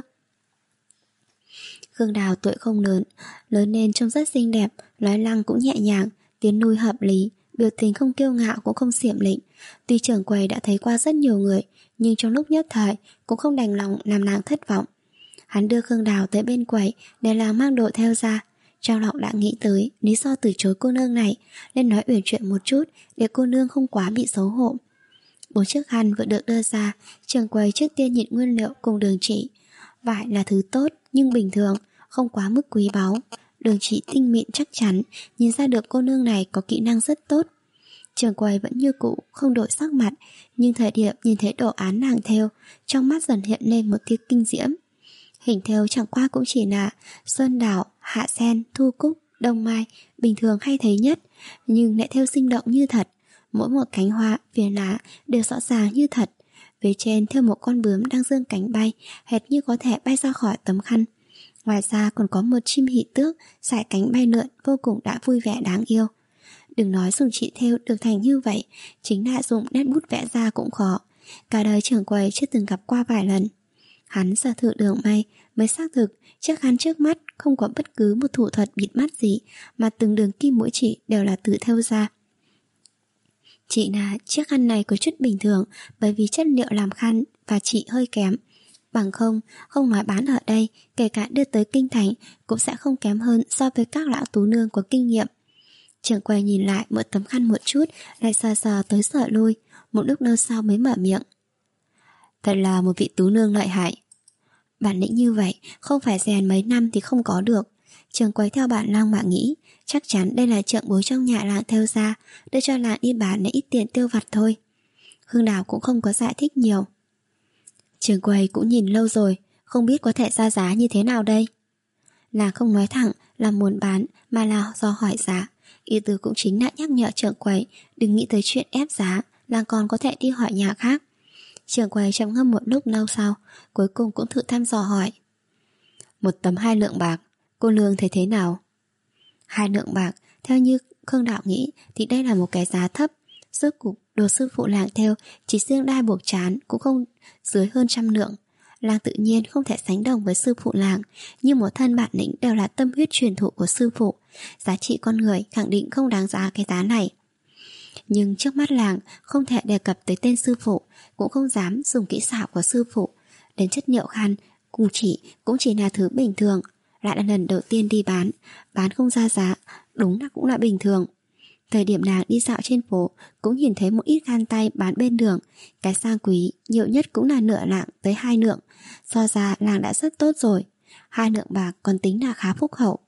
Khương Đào tuổi không lớn, lớn nên trông rất xinh đẹp, nói năng cũng nhẹ nhàng, tiếng nuôi hợp lý, biểu tình không kiêu ngạo cũng không xiểm lịnh. Tuy trưởng quầy đã thấy qua rất nhiều người, nhưng trong lúc nhất thời cũng không đành lòng làm nàng thất vọng. Hắn đưa Khương Đào tới bên quầy để làm mang đồ theo ra. Trong lòng đã nghĩ tới lý do từ chối cô nương này, nên nói uyển chuyển một chút để cô nương không quá bị xấu hổ. Bốn chiếc khăn vừa được đưa ra, trưởng quầy trước tiên nhịn nguyên liệu cùng đường chỉ. Vải là thứ tốt nhưng bình thường, không quá mức quý báu. Đường chỉ tinh mịn chắc chắn, nhìn ra được cô nương này có kỹ năng rất tốt. Trưởng quầy vẫn như cũ, không đổi sắc mặt, nhưng thời điểm nhìn thấy đồ án nàng thêu, trong mắt dần hiện lên một tia kinh diễm. Hình thêu chẳng qua cũng chỉ là sơn đảo, hạ sen, thu cúc, đông mai, bình thường hay thấy nhất, nhưng lại thêu sinh động như thật. Mỗi một cánh hoa, viền lá đều rõ ràng như thật. Phía trên thêu một con bướm đang giương cánh bay, hệt như có thể bay ra khỏi tấm khăn. Ngoài ra còn có một chim hỷ tước sải cánh bay lượn, vô cùng đã vui vẻ đáng yêu. Đừng nói dùng chị thêu được thành như vậy, chính là dùng nét bút vẽ ra cũng khó. Cả đời trưởng quầy chưa từng gặp qua vài lần. Hắn sở thử đường may mới xác thực chiếc khăn trước mắt không có bất cứ một thủ thuật bịt mắt gì, mà từng đường kim mũi chỉ đều là tự thêu ra. Chỉ là chiếc khăn này có chút bình thường, bởi vì chất liệu làm khăn và chỉ hơi kém. Bằng không, không nói bán ở đây, kể cả đưa tới kinh thành cũng sẽ không kém hơn so với các lão tú nương có kinh nghiệm. Trưởng quầy nhìn lại một tấm khăn một chút, lại sờ sờ tới sợ lui, một lúc lâu sau mới mở miệng. Thật là một vị tú nương lợi hại. Bản lĩnh như vậy, không phải rèn mấy năm thì không có được. Trưởng quầy theo bản năng mà nghĩ, chắc chắn đây là trưởng bối trong nhà làng theo ra, đưa cho làng đi bán để ít tiền tiêu vặt thôi. Hương Đào cũng không có giải thích nhiều. Trưởng quầy cũng nhìn lâu rồi, không biết có thể ra giá như thế nào đây. Làng không nói thẳng là muốn bán, mà là do hỏi giá. Ý tứ cũng chính là nhắc nhở trưởng quầy đừng nghĩ tới chuyện ép giá, làng còn có thể đi hỏi nhà khác. Trưởng quầy trầm ngâm một lúc lâu sau, cuối cùng cũng thử thăm dò hỏi. Một tấm hai lượng bạc, cô nương thấy thế nào? Hai lượng bạc, theo như Khương Đạo nghĩ thì đây là một cái giá thấp. Rốt cục đồ sư phụ làng theo chỉ riêng đai buộc trán cũng không dưới hơn trăm lượng. Làng tự nhiên không thể sánh đồng với sư phụ làng, nhưng một thân bản lĩnh đều là tâm huyết truyền thụ của sư phụ. Giá trị con người khẳng định không đáng giá cái giá này. Nhưng trước mắt làng không thể đề cập tới tên sư phụ, cũng không dám dùng kỹ xảo của sư phụ. Đến chất liệu khăn cùng chỉ cũng chỉ là thứ bình thường. Lại là lần đầu tiên đi bán, bán không ra giá, đúng là cũng là bình thường. Thời điểm nàng đi dạo trên phố cũng nhìn thấy một ít khăn tay bán bên đường. Cái sang quý nhiều nhất cũng là nửa lạng tới hai lượng. So ra làng đã rất tốt rồi. Hai lượng bạc còn tính là khá phúc hậu.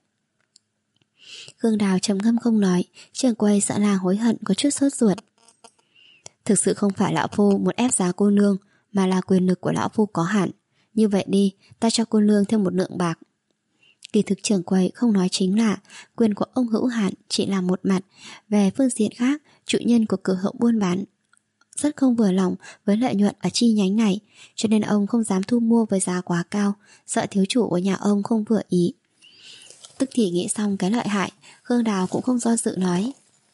Khương Đào trầm ngâm không nói. Trưởng quầy sợ làng hối hận có chút sốt ruột. Thực sự không phải lão phu muốn ép giá cô nương, mà là quyền lực của lão phu có hạn. Như vậy đi, ta cho cô nương thêm một lượng bạc. Kỳ thực trưởng quầy không nói chính là quyền của ông hữu hạn chỉ là một mặt. Về phương diện khác, chủ nhân của cửa hiệu buôn bán rất không vừa lòng với lợi nhuận ở chi nhánh này, cho nên ông không dám thu mua với giá quá cao, sợ thiếu chủ của nhà ông không vừa ý. Tức thì nghĩ xong cái lợi hại, Khương Đào cũng không do dự nói.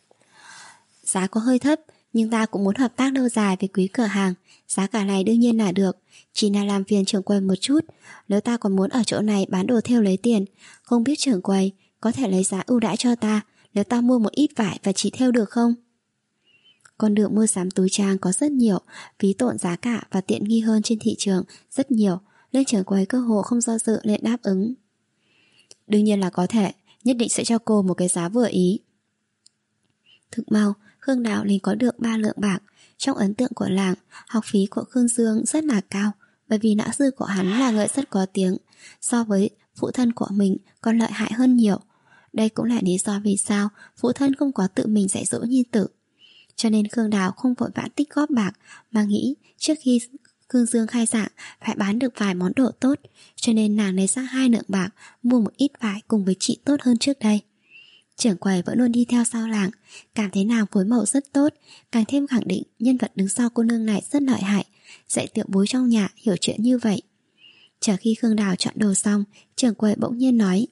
Giá có hơi thấp, nhưng ta cũng muốn hợp tác lâu dài với quý cửa hàng. Giá cả này đương nhiên là được, chỉ là làm phiền trưởng quầy một chút. Nếu ta còn muốn ở chỗ này bán đồ theo lấy tiền, không biết trưởng quầy có thể lấy giá ưu đãi cho ta nếu ta mua một ít vải và chỉ thêu được không? Con đường mua sắm túi trang có rất nhiều, phí tổn giá cả và tiện nghi hơn trên thị trường rất nhiều, nên trưởng quầy cơ hồ không do dự liền đáp ứng. Đương nhiên là có thể, nhất định sẽ cho cô một cái giá vừa ý. Thực mau, Khương Đào liền có được ba lượng bạc. Trong ấn tượng của làng, học phí của Khương Dương rất là cao, bởi vì lão sư của hắn là người rất có tiếng, so với phụ thân của mình còn lợi hại hơn nhiều. Đây cũng là lý do vì sao phụ thân không có tự mình dạy dỗ nhi tử. Cho nên Khương Đào không vội vã tích góp bạc, mà nghĩ trước khi Khương Dương khai giảng phải bán được vài món đồ tốt, cho nên nàng lấy ra hai lượng bạc mua một ít vải cùng với chị tốt hơn trước đây. Trưởng quầy vẫn luôn đi theo sau làng, cảm thấy nàng phối màu rất tốt, càng thêm khẳng định nhân vật đứng sau cô nương này rất lợi hại, dạy tiểu bối trong nhà hiểu chuyện như vậy. Chờ khi Khương Đào chọn đồ xong, trưởng quầy bỗng nhiên nói: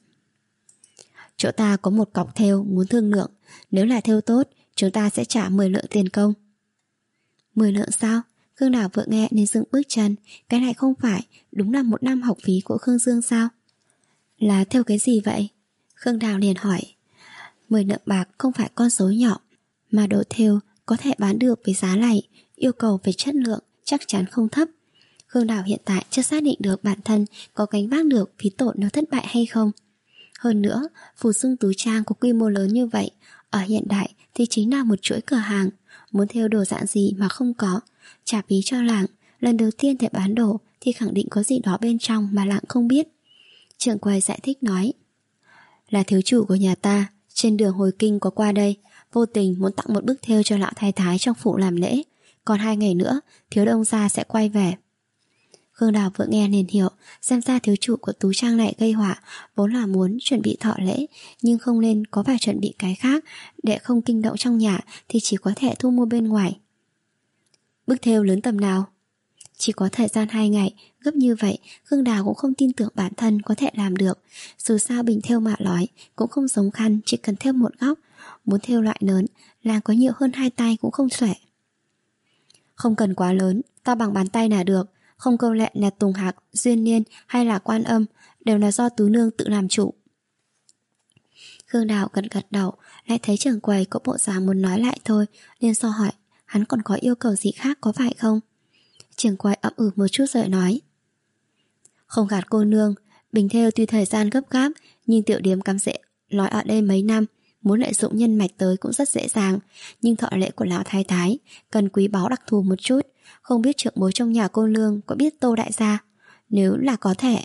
chỗ ta có một cọc thêu muốn thương lượng, nếu là thêu tốt, chúng ta sẽ trả mười lượng tiền công. Mười lượng sao? Khương Đào vừa nghe nên dừng bước chân. Cái này không phải đúng là một năm học phí của Khương Dương sao? Là thêu cái gì vậy? Khương Đào liền hỏi. Mười lượng bạc không phải con số nhỏ, mà đồ thêu có thể bán được với giá này, yêu cầu về chất lượng chắc chắn không thấp. Khương Đào hiện tại chưa xác định được bản thân có gánh vác được phí tổn nếu thất bại hay không. Hơn nữa, Phù Dung túi trang có quy mô lớn như vậy, ở hiện đại thì chính là một chuỗi cửa hàng. Muốn thêu đồ dạng gì mà không có, trả phí cho làng, lần đầu tiên thể bán đồ thì khẳng định có gì đó bên trong mà làng không biết. Trưởng quầy giải thích nói: là thiếu chủ của nhà ta, trên đường hồi kinh có qua đây, vô tình muốn tặng một bức thêu cho lão thái thái trong phủ làm lễ. Còn hai ngày nữa, thiếu đông gia sẽ quay về. Khương Đào vừa nghe liền hiểu, xem ra thiếu chủ của tú trang này gây họa, vốn là muốn chuẩn bị thọ lễ, nhưng không nên có phải chuẩn bị cái khác, để không kinh động trong nhà thì chỉ có thể thu mua bên ngoài. Bức thêu lớn tầm nào? Chỉ có thời gian hai ngày, gấp như vậy, Khương Đào cũng không tin tưởng bản thân có thể làm được. Dù sao bình thêu mạ lói cũng không giống khăn, chỉ cần thêu một góc. Muốn thêu loại lớn, làm có nhiều hơn hai tay cũng không xuể. Không cần quá lớn, to bằng bàn tay là được. Không câu lệ là tùng hạc, duyên niên hay là quan âm, đều là do tú nương tự làm chủ. Khương Đào gật gật đầu, lại thấy trưởng quầy có bộ dáng muốn nói lại thôi, nên so hỏi hắn còn có yêu cầu gì khác có phải không. Trưởng quầy ậm ừ một chút rồi nói: không gạt cô nương, bình thêu tuy thời gian gấp gáp, nhưng tiểu điếm cắm rễ nói ở đây mấy năm, muốn lợi dụng nhân mạch tới cũng rất dễ dàng. Nhưng thọ lễ của lão thái thái cần quý báu đặc thù một chút, không biết trưởng bối trong nhà cô nương có biết Tô đại gia? Nếu là có thể.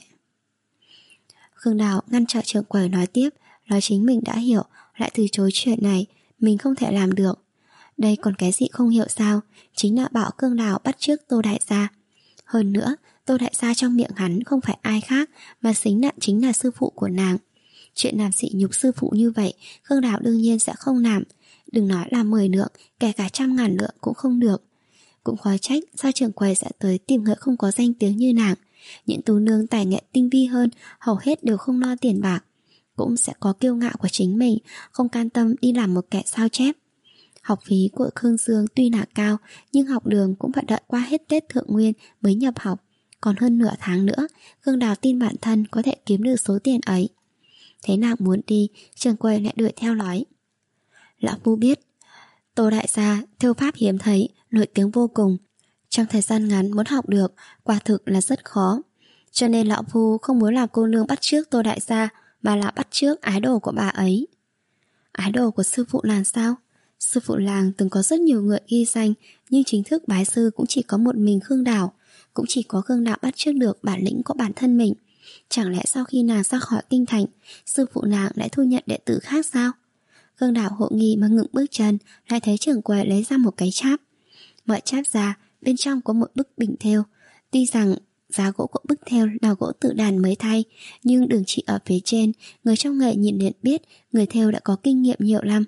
Khương Đào ngăn trở trưởng quầy nói tiếp, nói chính mình đã hiểu, lại từ chối chuyện này, mình không thể làm được. Đây còn cái gì không hiểu sao? Chính là bảo Khương Đào bắt chước Tô đại gia. Hơn nữa, Tô đại gia trong miệng hắn không phải ai khác, mà chính là chính là sư phụ của nàng. Chuyện làm sỉ nhục sư phụ như vậy, Khương Đào đương nhiên sẽ không làm. Đừng nói là mười lượng, kể cả trăm ngàn lượng cũng không được. Cũng khó trách sao trưởng quầy sẽ tới tìm người không có danh tiếng như nàng. Những tú nương tài nghệ tinh vi hơn hầu hết đều không lo tiền bạc, cũng sẽ có kiêu ngạo của chính mình, không can tâm đi làm một kẻ sao chép. Học phí của Khương Dương tuy là cao, nhưng học đường cũng phải đợi qua hết Tết Thượng Nguyên mới nhập học. Còn hơn nửa tháng nữa, Khương Đào tin bản thân có thể kiếm được số tiền ấy. Thế nào muốn đi, trưởng quầy lại đuổi theo nói: lão phu biết Tô đại gia thêu pháp hiếm thấy, nổi tiếng vô cùng. Trong thời gian ngắn muốn học được, quả thực là rất khó. Cho nên lão phu không muốn làm cô nương bắt chước Tô đại gia, mà là bắt chước ái đồ của bà ấy. Ái đồ của sư phụ làng sao? Sư phụ làng từng có rất nhiều người ghi danh, nhưng chính thức bái sư cũng chỉ có một mình Khương Đào. Cũng chỉ có Khương Đào bắt chước được bản lĩnh của bản thân mình. Chẳng lẽ sau khi nàng ra khỏi kinh thành, sư phụ nàng lại thu nhận đệ tử khác sao? Khương Đào hộ nghi mà ngừng bước chân, lại thấy trưởng quầy lấy ra một cái cháp. Mở cháp ra, bên trong có một bức bình thêu. Tuy rằng giá gỗ của bức thêu là gỗ tự đàn mới thay, nhưng đường chỉ ở phía trên, người trong nghề nhìn liền biết người thêu đã có kinh nghiệm nhiều lắm.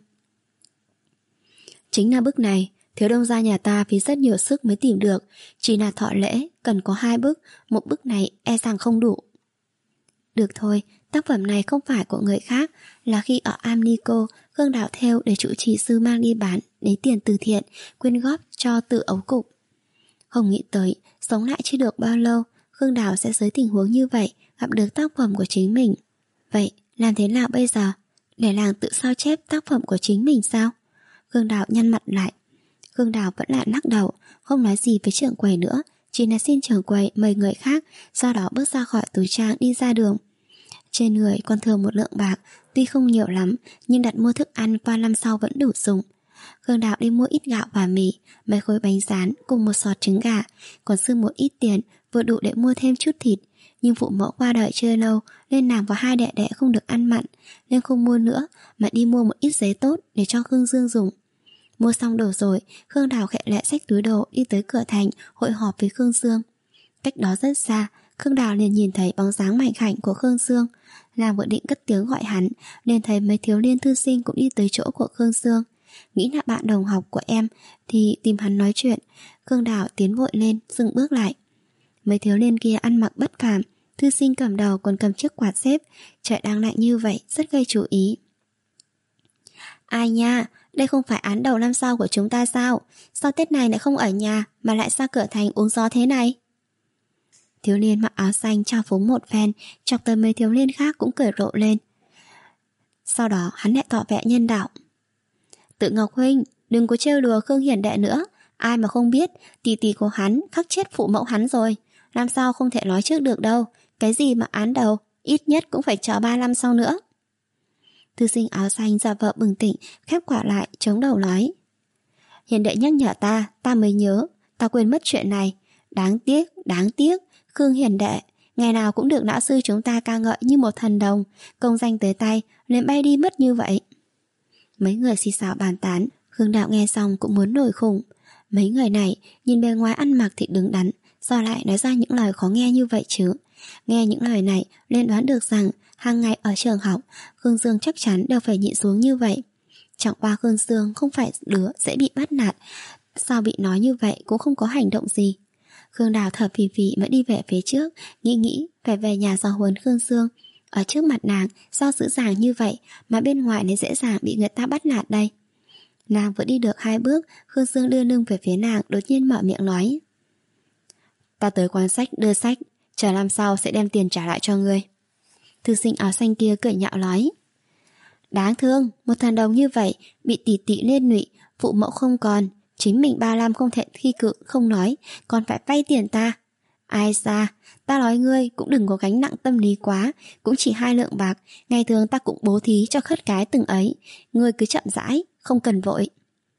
Chính là bức này, thiếu đông gia nhà ta phí rất nhiều sức mới tìm được. Chỉ là thọ lễ cần có hai bức, một bức này e rằng không đủ. Được thôi, tác phẩm này không phải của người khác, là khi ở Amnico, Khương Đào thêu để chủ trì sư mang đi bán, lấy tiền từ thiện, quyên góp cho Tự Ấu Cục. Không nghĩ tới, sống lại chưa được bao lâu, Khương Đào sẽ dưới tình huống như vậy gặp được tác phẩm của chính mình. Vậy, làm thế nào bây giờ? để làng tự sao chép tác phẩm của chính mình sao? Khương Đào nhăn mặt lại. Khương Đào vẫn lại lắc đầu, không nói gì với trưởng quầy nữa, chỉ là xin trưởng quầy mời người khác, sau đó bước ra khỏi túi trang đi ra đường. Trên người còn thừa một lượng bạc, tuy không nhiều lắm, nhưng đặt mua thức ăn qua năm sau vẫn đủ dùng. Khương Đào đi mua ít gạo và mì, mấy khối bánh rán cùng một sọt trứng gà, còn dư một ít tiền vừa đủ để mua thêm chút thịt. Nhưng phụ mẫu qua đời chưa lâu nên nàng và hai đệ đệ không được ăn mặn, nên không mua nữa mà đi mua một ít giấy tốt để cho Khương Dương dùng. Mua xong đồ rồi, Khương Đào khẽ lẹ xách túi đồ đi tới cửa thành hội họp với Khương Dương. Cách đó rất xa, Khương Đào liền nhìn thấy bóng dáng mảnh khảnh của Khương Dương. Nàng vừa định cất tiếng gọi hắn, liền thấy mấy thiếu niên thư sinh cũng đi tới chỗ của Khương Dương. Nghĩ là bạn đồng học của em thì tìm hắn nói chuyện. Khương Đào tiến vội lên, dừng bước lại. Mấy thiếu niên kia ăn mặc bất phàm, thư sinh cầm đầu còn cầm chiếc quạt xếp. Trời đang lạnh như vậy rất gây chú ý. Ai nha, đây không phải án đầu năm sau của chúng ta sao? Sao Tết này lại không ở nhà mà lại ra cửa thành uống gió thế này? Thiếu niên mặc áo xanh trao phúng một phen, chọc tới mấy thiếu niên khác cũng cười rộ lên. Sau đó hắn lại tỏ vẻ nhân đạo. Tự Ngọc huynh, đừng có trêu đùa Khương Hiển đệ nữa. Ai mà không biết tỷ tỷ của hắn khắc chết phụ mẫu hắn rồi. Làm sao không thể nói trước được đâu. Cái gì mà án đầu, ít nhất cũng phải chờ ba năm sau nữa. Thư sinh áo xanh giả vợ bừng tỉnh, khép quả lại, chống đầu nói. Hiền đệ nhắc nhở ta, ta mới nhớ. Ta quên mất chuyện này. Đáng tiếc, đáng tiếc. Khương Hiền đệ, ngày nào cũng được lão sư chúng ta ca ngợi như một thần đồng. Công danh tới tay, liền bay đi mất như vậy. Mấy người xì xào bàn tán. Khương Đạo nghe xong cũng muốn nổi khùng. Mấy người này nhìn bề ngoài ăn mặc thì đứng đắn, sao lại nói ra những lời khó nghe như vậy chứ? Nghe những lời này nên đoán được rằng hàng ngày ở trường học Khương Dương chắc chắn đều phải nhịn xuống như vậy. Chẳng qua Khương Dương không phải đứa dễ bị bắt nạt, sao bị nói như vậy cũng không có hành động gì. Khương Đào thở phì phì mới đi về phía trước, nghĩ nghĩ phải về nhà giáo huấn Khương Dương. Ở trước mặt nàng sao dữ dàng như vậy mà bên ngoài lại dễ dàng bị người ta bắt nạt đây? Nàng vừa đi được hai bước, Khương Dương đưa lưng về phía nàng, đột nhiên mở miệng nói. Ta tới quán sách đưa sách, chờ năm sau sẽ đem tiền trả lại cho ngươi. Thư sinh áo xanh kia cười nhạo nói. Đáng thương, một thần đồng như vậy bị tỷ tỷ liên lụy, phụ mẫu không còn, chính mình ba năm không thể thi cử không nói, còn phải vay tiền ta. Ai xa, ta nói ngươi cũng đừng có gánh nặng tâm lý quá, cũng chỉ hai lượng bạc, ngày thường ta cũng bố thí cho khất cái từng ấy, ngươi cứ chậm rãi, không cần vội.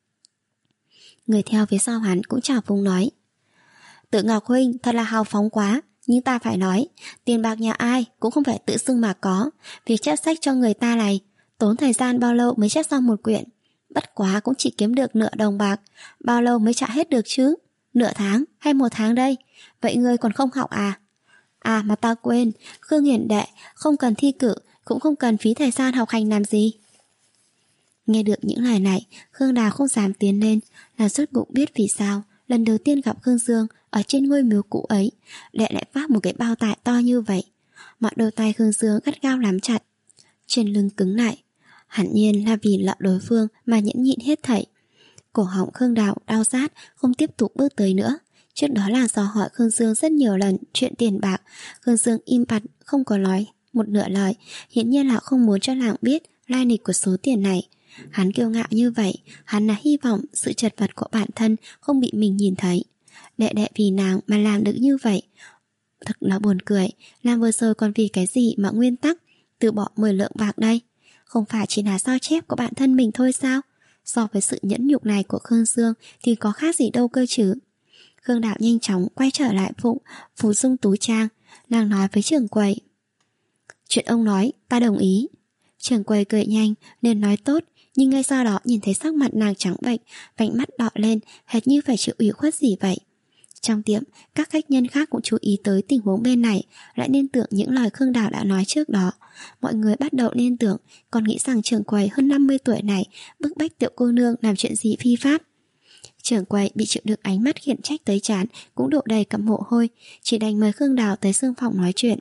Người theo phía sau hắn cũng chào phúng nói. Tự Ngọc huynh thật là hào phóng quá, nhưng ta phải nói, tiền bạc nhà ai cũng không phải tự xưng mà có, việc chép sách cho người ta này, tốn thời gian bao lâu mới chép xong một quyển, bất quá cũng chỉ kiếm được nửa đồng bạc, bao lâu mới trả hết được chứ? Nửa tháng hay một tháng đây? Vậy ngươi còn không học à? À mà ta quên, Khương Hiển đệ không cần thi cử, cũng không cần phí thời gian học hành làm gì. Nghe được những lời này, Khương Đào không dám tiến lên, là rốt cuộc biết vì sao lần đầu tiên gặp Khương Dương ở trên ngôi miếu cũ ấy, đệ lại vác một cái bao tải to như vậy. Mọi đôi tay Khương Dương gắt gao nắm chặt, trên lưng cứng lại. Hẳn nhiên là vì lợi đối phương mà nhẫn nhịn hết thảy. Cổ họng Khương Đào đau rát, không tiếp tục bước tới nữa. Trước đó là do hỏi Khương Dương rất nhiều lần chuyện tiền bạc. Khương Dương im bặt, không có nói một nửa lời, hiển nhiên là không muốn cho nàng biết lai lịch của số tiền này. Hắn kiêu ngạo như vậy, hắn là hy vọng sự chật vật của bản thân không bị mình nhìn thấy. Đệ đệ vì nàng mà làm được như vậy, thật là buồn cười. Làm vừa rồi còn vì cái gì mà nguyên tắc từ bỏ mười lượng bạc đây? Không phải chỉ là sao chép của bản thân mình thôi sao? So với sự nhẫn nhục này của Khương Dương thì có khác gì đâu cơ chứ. Khương Đạo nhanh chóng quay trở lại phụ Phú Dung Tú Trang. Nàng nói với trưởng quầy. Chuyện ông nói ta đồng ý. Trưởng quầy cười nhanh nên nói tốt, nhưng ngay sau đó nhìn thấy sắc mặt nàng trắng bệch, vành mắt đỏ lên, hệt như phải chịu ủy khuất gì vậy. Trong tiệm, các khách nhân khác cũng chú ý tới tình huống bên này, lại liên tưởng những lời Khương Đào đã nói trước đó. Mọi người bắt đầu liên tưởng, còn nghĩ rằng trưởng quầy hơn năm mươi tuổi này bức bách tiểu cô nương làm chuyện gì phi pháp. Trưởng quầy bị chịu được ánh mắt khiển trách tới trán, cũng đổ đầy cặm mồ hôi, chỉ đành mời Khương Đào tới xương phòng nói chuyện.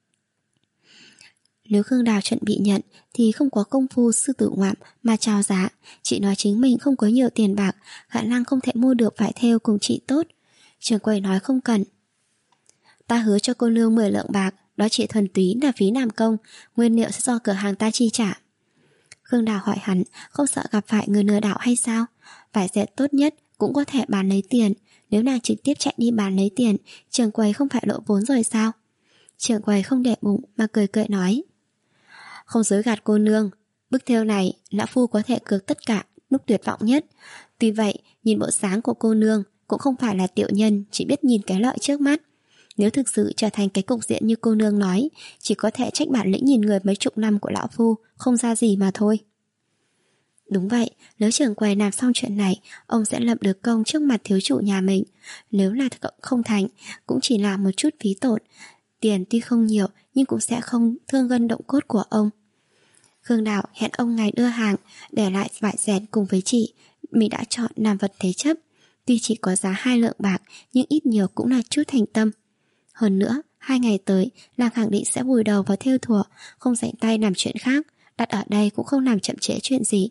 Nếu Khương Đào chuẩn bị nhận thì không có công phu sư tử ngoạm mà chào giá, chị nói chính mình không có nhiều tiền bạc, khả năng không thể mua được vải thêu cùng chị tốt. Trưởng quầy nói không cần. Ta hứa cho cô nương mười lượng bạc, đó chỉ thuần túy là phí làm công, nguyên liệu sẽ do cửa hàng ta chi trả. Khương Đào hỏi hắn, không sợ gặp phải người lừa đảo hay sao? Vải dệt tốt nhất cũng có thể bán lấy tiền. Nếu nàng trực tiếp chạy đi bán lấy tiền, trưởng quầy không phải lỗ vốn rồi sao? Trưởng quầy không để bụng mà cười cười nói, không dối gạt cô nương, bức thêu này lão phu có thể cược tất cả lúc tuyệt vọng nhất. Tuy vậy, nhìn bộ dáng của cô nương cũng không phải là tiểu nhân chỉ biết nhìn cái lợi trước mắt. Nếu thực sự trở thành cái cục diện như cô nương nói, chỉ có thể trách bản lĩnh nhìn người mấy chục năm của lão phu không ra gì mà thôi. Đúng vậy, nếu trưởng quầy làm xong chuyện này, ông sẽ lập được công trước mặt thiếu chủ nhà mình. Nếu là không thành, cũng chỉ là một chút phí tổn. Tiền tuy không nhiều nhưng cũng sẽ không thương gân động cốt của ông. Khương Đào hẹn ông ngày đưa hàng, để lại vải dệt cùng với chị mình đã chọn làm vật thế chấp. Tuy chỉ có giá hai lượng bạc, nhưng ít nhiều cũng là chút thành tâm. Hơn nữa, hai ngày tới, nàng khẳng định sẽ vùi đầu vào thêu thùa, không rảnh tay làm chuyện khác. Đặt ở đây cũng không làm chậm trễ chuyện gì.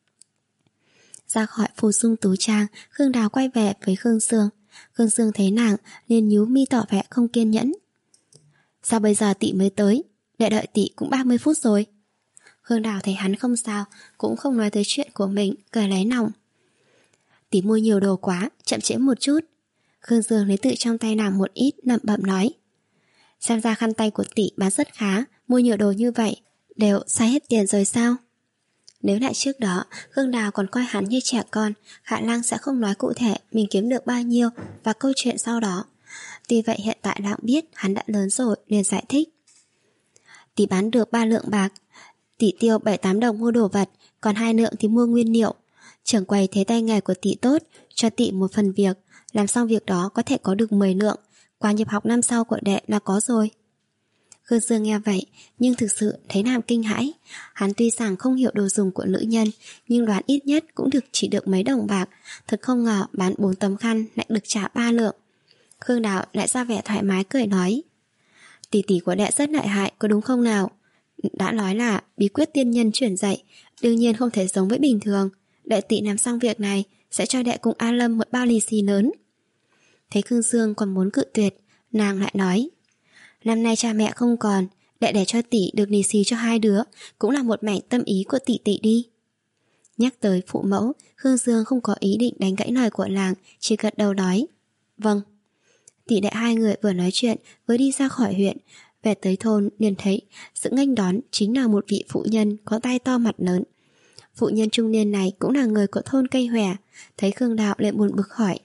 Ra khỏi Phù Dung Tú Trang, Khương Đào quay về với Khương Sương. Khương Sương thấy nàng liền nhíu mi tỏ vẻ không kiên nhẫn. Sao bây giờ tỷ mới tới? Để đợi tỷ cũng ba mươi phút rồi. Khương Đào thấy hắn không sao, cũng không nói tới chuyện của mình, cười lấy lòng. Tỷ mua nhiều đồ quá, chậm trễ một chút. Khương Dương lấy tự trong tay nàng một ít, lẩm bẩm nói. Xem ra khăn tay của tỷ bán rất khá, mua nhiều đồ như vậy, đều xài hết tiền rồi sao? Nếu lại trước đó, Khương Đào còn coi hắn như trẻ con, khả năng sẽ không nói cụ thể mình kiếm được bao nhiêu và câu chuyện sau đó. Tuy vậy hiện tại nàng biết hắn đã lớn rồi, liền giải thích. Tỷ bán được ba lượng bạc, tỷ tiêu bảy tám đồng mua đồ vật, còn hai lượng thì mua nguyên liệu. Trưởng quầy thấy tay nghề của tỷ tốt, cho tỷ một phần việc, làm xong việc đó có thể có được mười lượng, qua nhập học năm sau của đệ là có rồi. Khương Dương nghe vậy, nhưng thực sự thấy nàng kinh hãi. Hắn tuy rằng không hiểu đồ dùng của nữ nhân, nhưng đoán ít nhất cũng được chỉ được mấy đồng bạc. Thật không ngờ bán bốn tấm khăn lại được trả ba lượng. Khương Đào lại ra vẻ thoải mái cười nói, tỷ tỷ của đệ rất lợi hại, có đúng không nào? Đã nói là bí quyết tiên nhân truyền dạy, đương nhiên không thể giống với bình thường. Đệ tỷ làm xong việc này sẽ cho đệ cùng A Lâm một bao lì xì lớn. Thấy Khương Dương còn muốn cự tuyệt, nàng lại nói, năm nay cha mẹ không còn, đệ để cho tỷ được lì xì cho hai đứa, cũng là một mảnh tâm ý của tỷ tỷ đi. Nhắc tới phụ mẫu, Khương Dương không có ý định đánh gãy lời của nàng, chỉ gật đầu nói, vâng. Tỷ đệ hai người vừa nói chuyện vừa đi ra khỏi huyện, về tới thôn liền thấy sự nghênh đón chính là một vị phụ nhân có tai to mặt lớn. Phụ nhân trung niên này cũng là người của thôn Cây Hòe. Thấy Khương Đào lại buồn bực hỏi,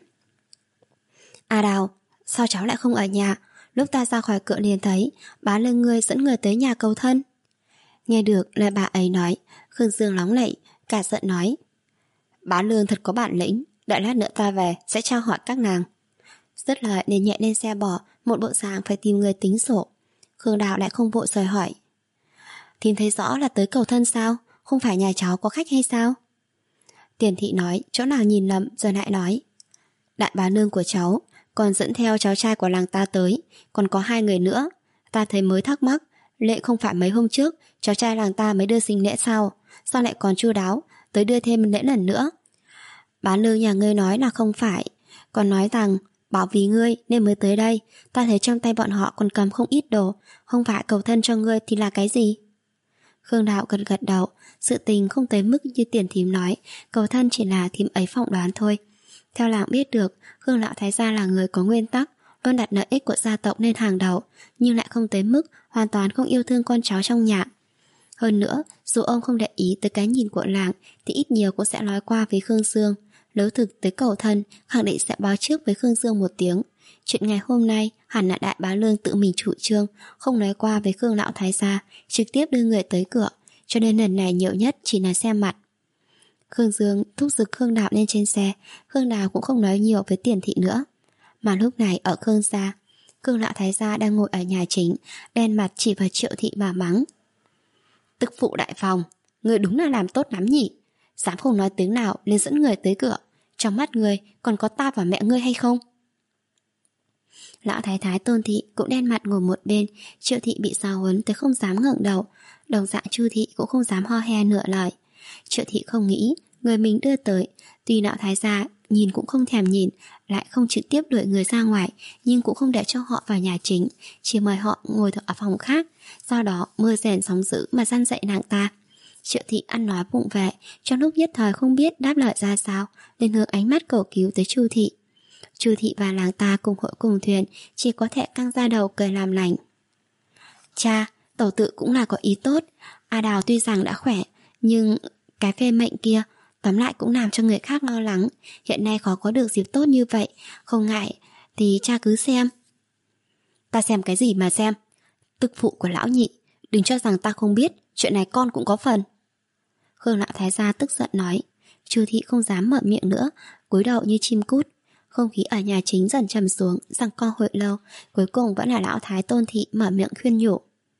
À Đào, sao cháu lại không ở nhà? Lúc ta ra khỏi cửa liền thấy bá lưng ngươi dẫn người tới nhà cầu thân. Nghe được lời bà ấy nói, Khương Dương nóng nảy, cả giận nói, Bá Lương thật có bản lĩnh, đợi lát nữa ta về sẽ trao hỏi các nàng. Dứt lời liền nhẹ lên xe bỏ, một bộ dạng phải tìm người tính sổ. Khương Đào lại không vội rời hỏi, Thím thấy rõ là tới cầu thân sao? Không phải nhà cháu có khách hay sao? Tiền thị nói chỗ nào nhìn lầm, rồi lại nói, đại bá nương của cháu còn dẫn theo cháu trai của làng ta tới, còn có hai người nữa. Ta thấy mới thắc mắc, lệ không phải mấy hôm trước cháu trai làng ta mới đưa sinh lễ sao? Sao lại còn chu đáo tới đưa thêm lễ lần nữa? Bá nương nhà ngươi nói là không phải, còn nói rằng bảo vì ngươi nên mới tới đây. Ta thấy trong tay bọn họ còn cầm không ít đồ, không phải cầu thân cho ngươi thì là cái gì? Khương Đạo gật gật đầu, sự tình không tới mức như tiền thím nói, cầu thân chỉ là thím ấy phỏng đoán thôi. Theo làng biết được, Khương Lão Thái gia là người có nguyên tắc, luôn đặt lợi ích của gia tộc lên hàng đầu, nhưng lại không tới mức hoàn toàn không yêu thương con cháu trong nhà. Hơn nữa, dù ông không để ý tới cái nhìn của làng, thì ít nhiều cũng sẽ nói qua với Khương Dương. Nếu thực tới cầu thân, khẳng định sẽ báo trước với Khương Dương một tiếng. Chuyện ngày hôm nay hẳn là đại bá Lương tự mình chủ trương, không nói qua với Khương Lão Thái gia, trực tiếp đưa người tới cửa, cho nên lần này nhiều nhất chỉ là xem mặt. Khương Dương thúc giục Khương Đạo lên trên xe. Khương Đào cũng không nói nhiều với tiền thị nữa. Mà lúc này ở Khương gia, Khương Lão Thái gia đang ngồi ở nhà chính, đen mặt chỉ vào Triệu thị mà mắng, tức phụ đại phòng, người đúng là làm tốt lắm nhỉ, dám không nói tiếng nào nên dẫn người tới cửa, trong mắt người còn có ta và mẹ ngươi hay không? Lão thái thái Tôn thị cũng đen mặt ngồi một bên. Triệu thị bị giáo huấn tới không dám ngẩng đầu, đồng dạng Chu thị cũng không dám ho he nửa lời. Triệu thị không nghĩ người mình đưa tới, tuy lão thái gia nhìn cũng không thèm nhìn, lại không trực tiếp đuổi người ra ngoài, nhưng cũng không để cho họ vào nhà chính, chỉ mời họ ngồi ở phòng khác. Do đó mưa rèn sóng dữ mà răn dạy nàng ta. Triệu Thị ăn nói vụng về, trong lúc nhất thời không biết đáp lời ra sao, liền hướng ánh mắt cầu cứu tới Chu Thị. Chu Thị và làng ta cùng hội cùng thuyền, chỉ có thể căng ra đầu cười làm lành. Cha, tẩu tự cũng là có ý tốt. A Đào tuy rằng đã khỏe, nhưng cái phê mệnh kia tóm lại cũng làm cho người khác lo lắng. Hiện nay khó có được dịp tốt như vậy, không ngại thì cha cứ xem. Ta xem cái gì mà xem? Tức phụ của lão nhị, đừng cho rằng ta không biết, chuyện này con cũng có phần. Khương lão thái gia tức giận nói. Chu Thị không dám mở miệng nữa, cúi đầu như chim cút. Không khí ở nhà chính dần trầm xuống, giằng co hồi lâu, cuối cùng vẫn là lão thái Tôn Thị mở miệng khuyên nhủ.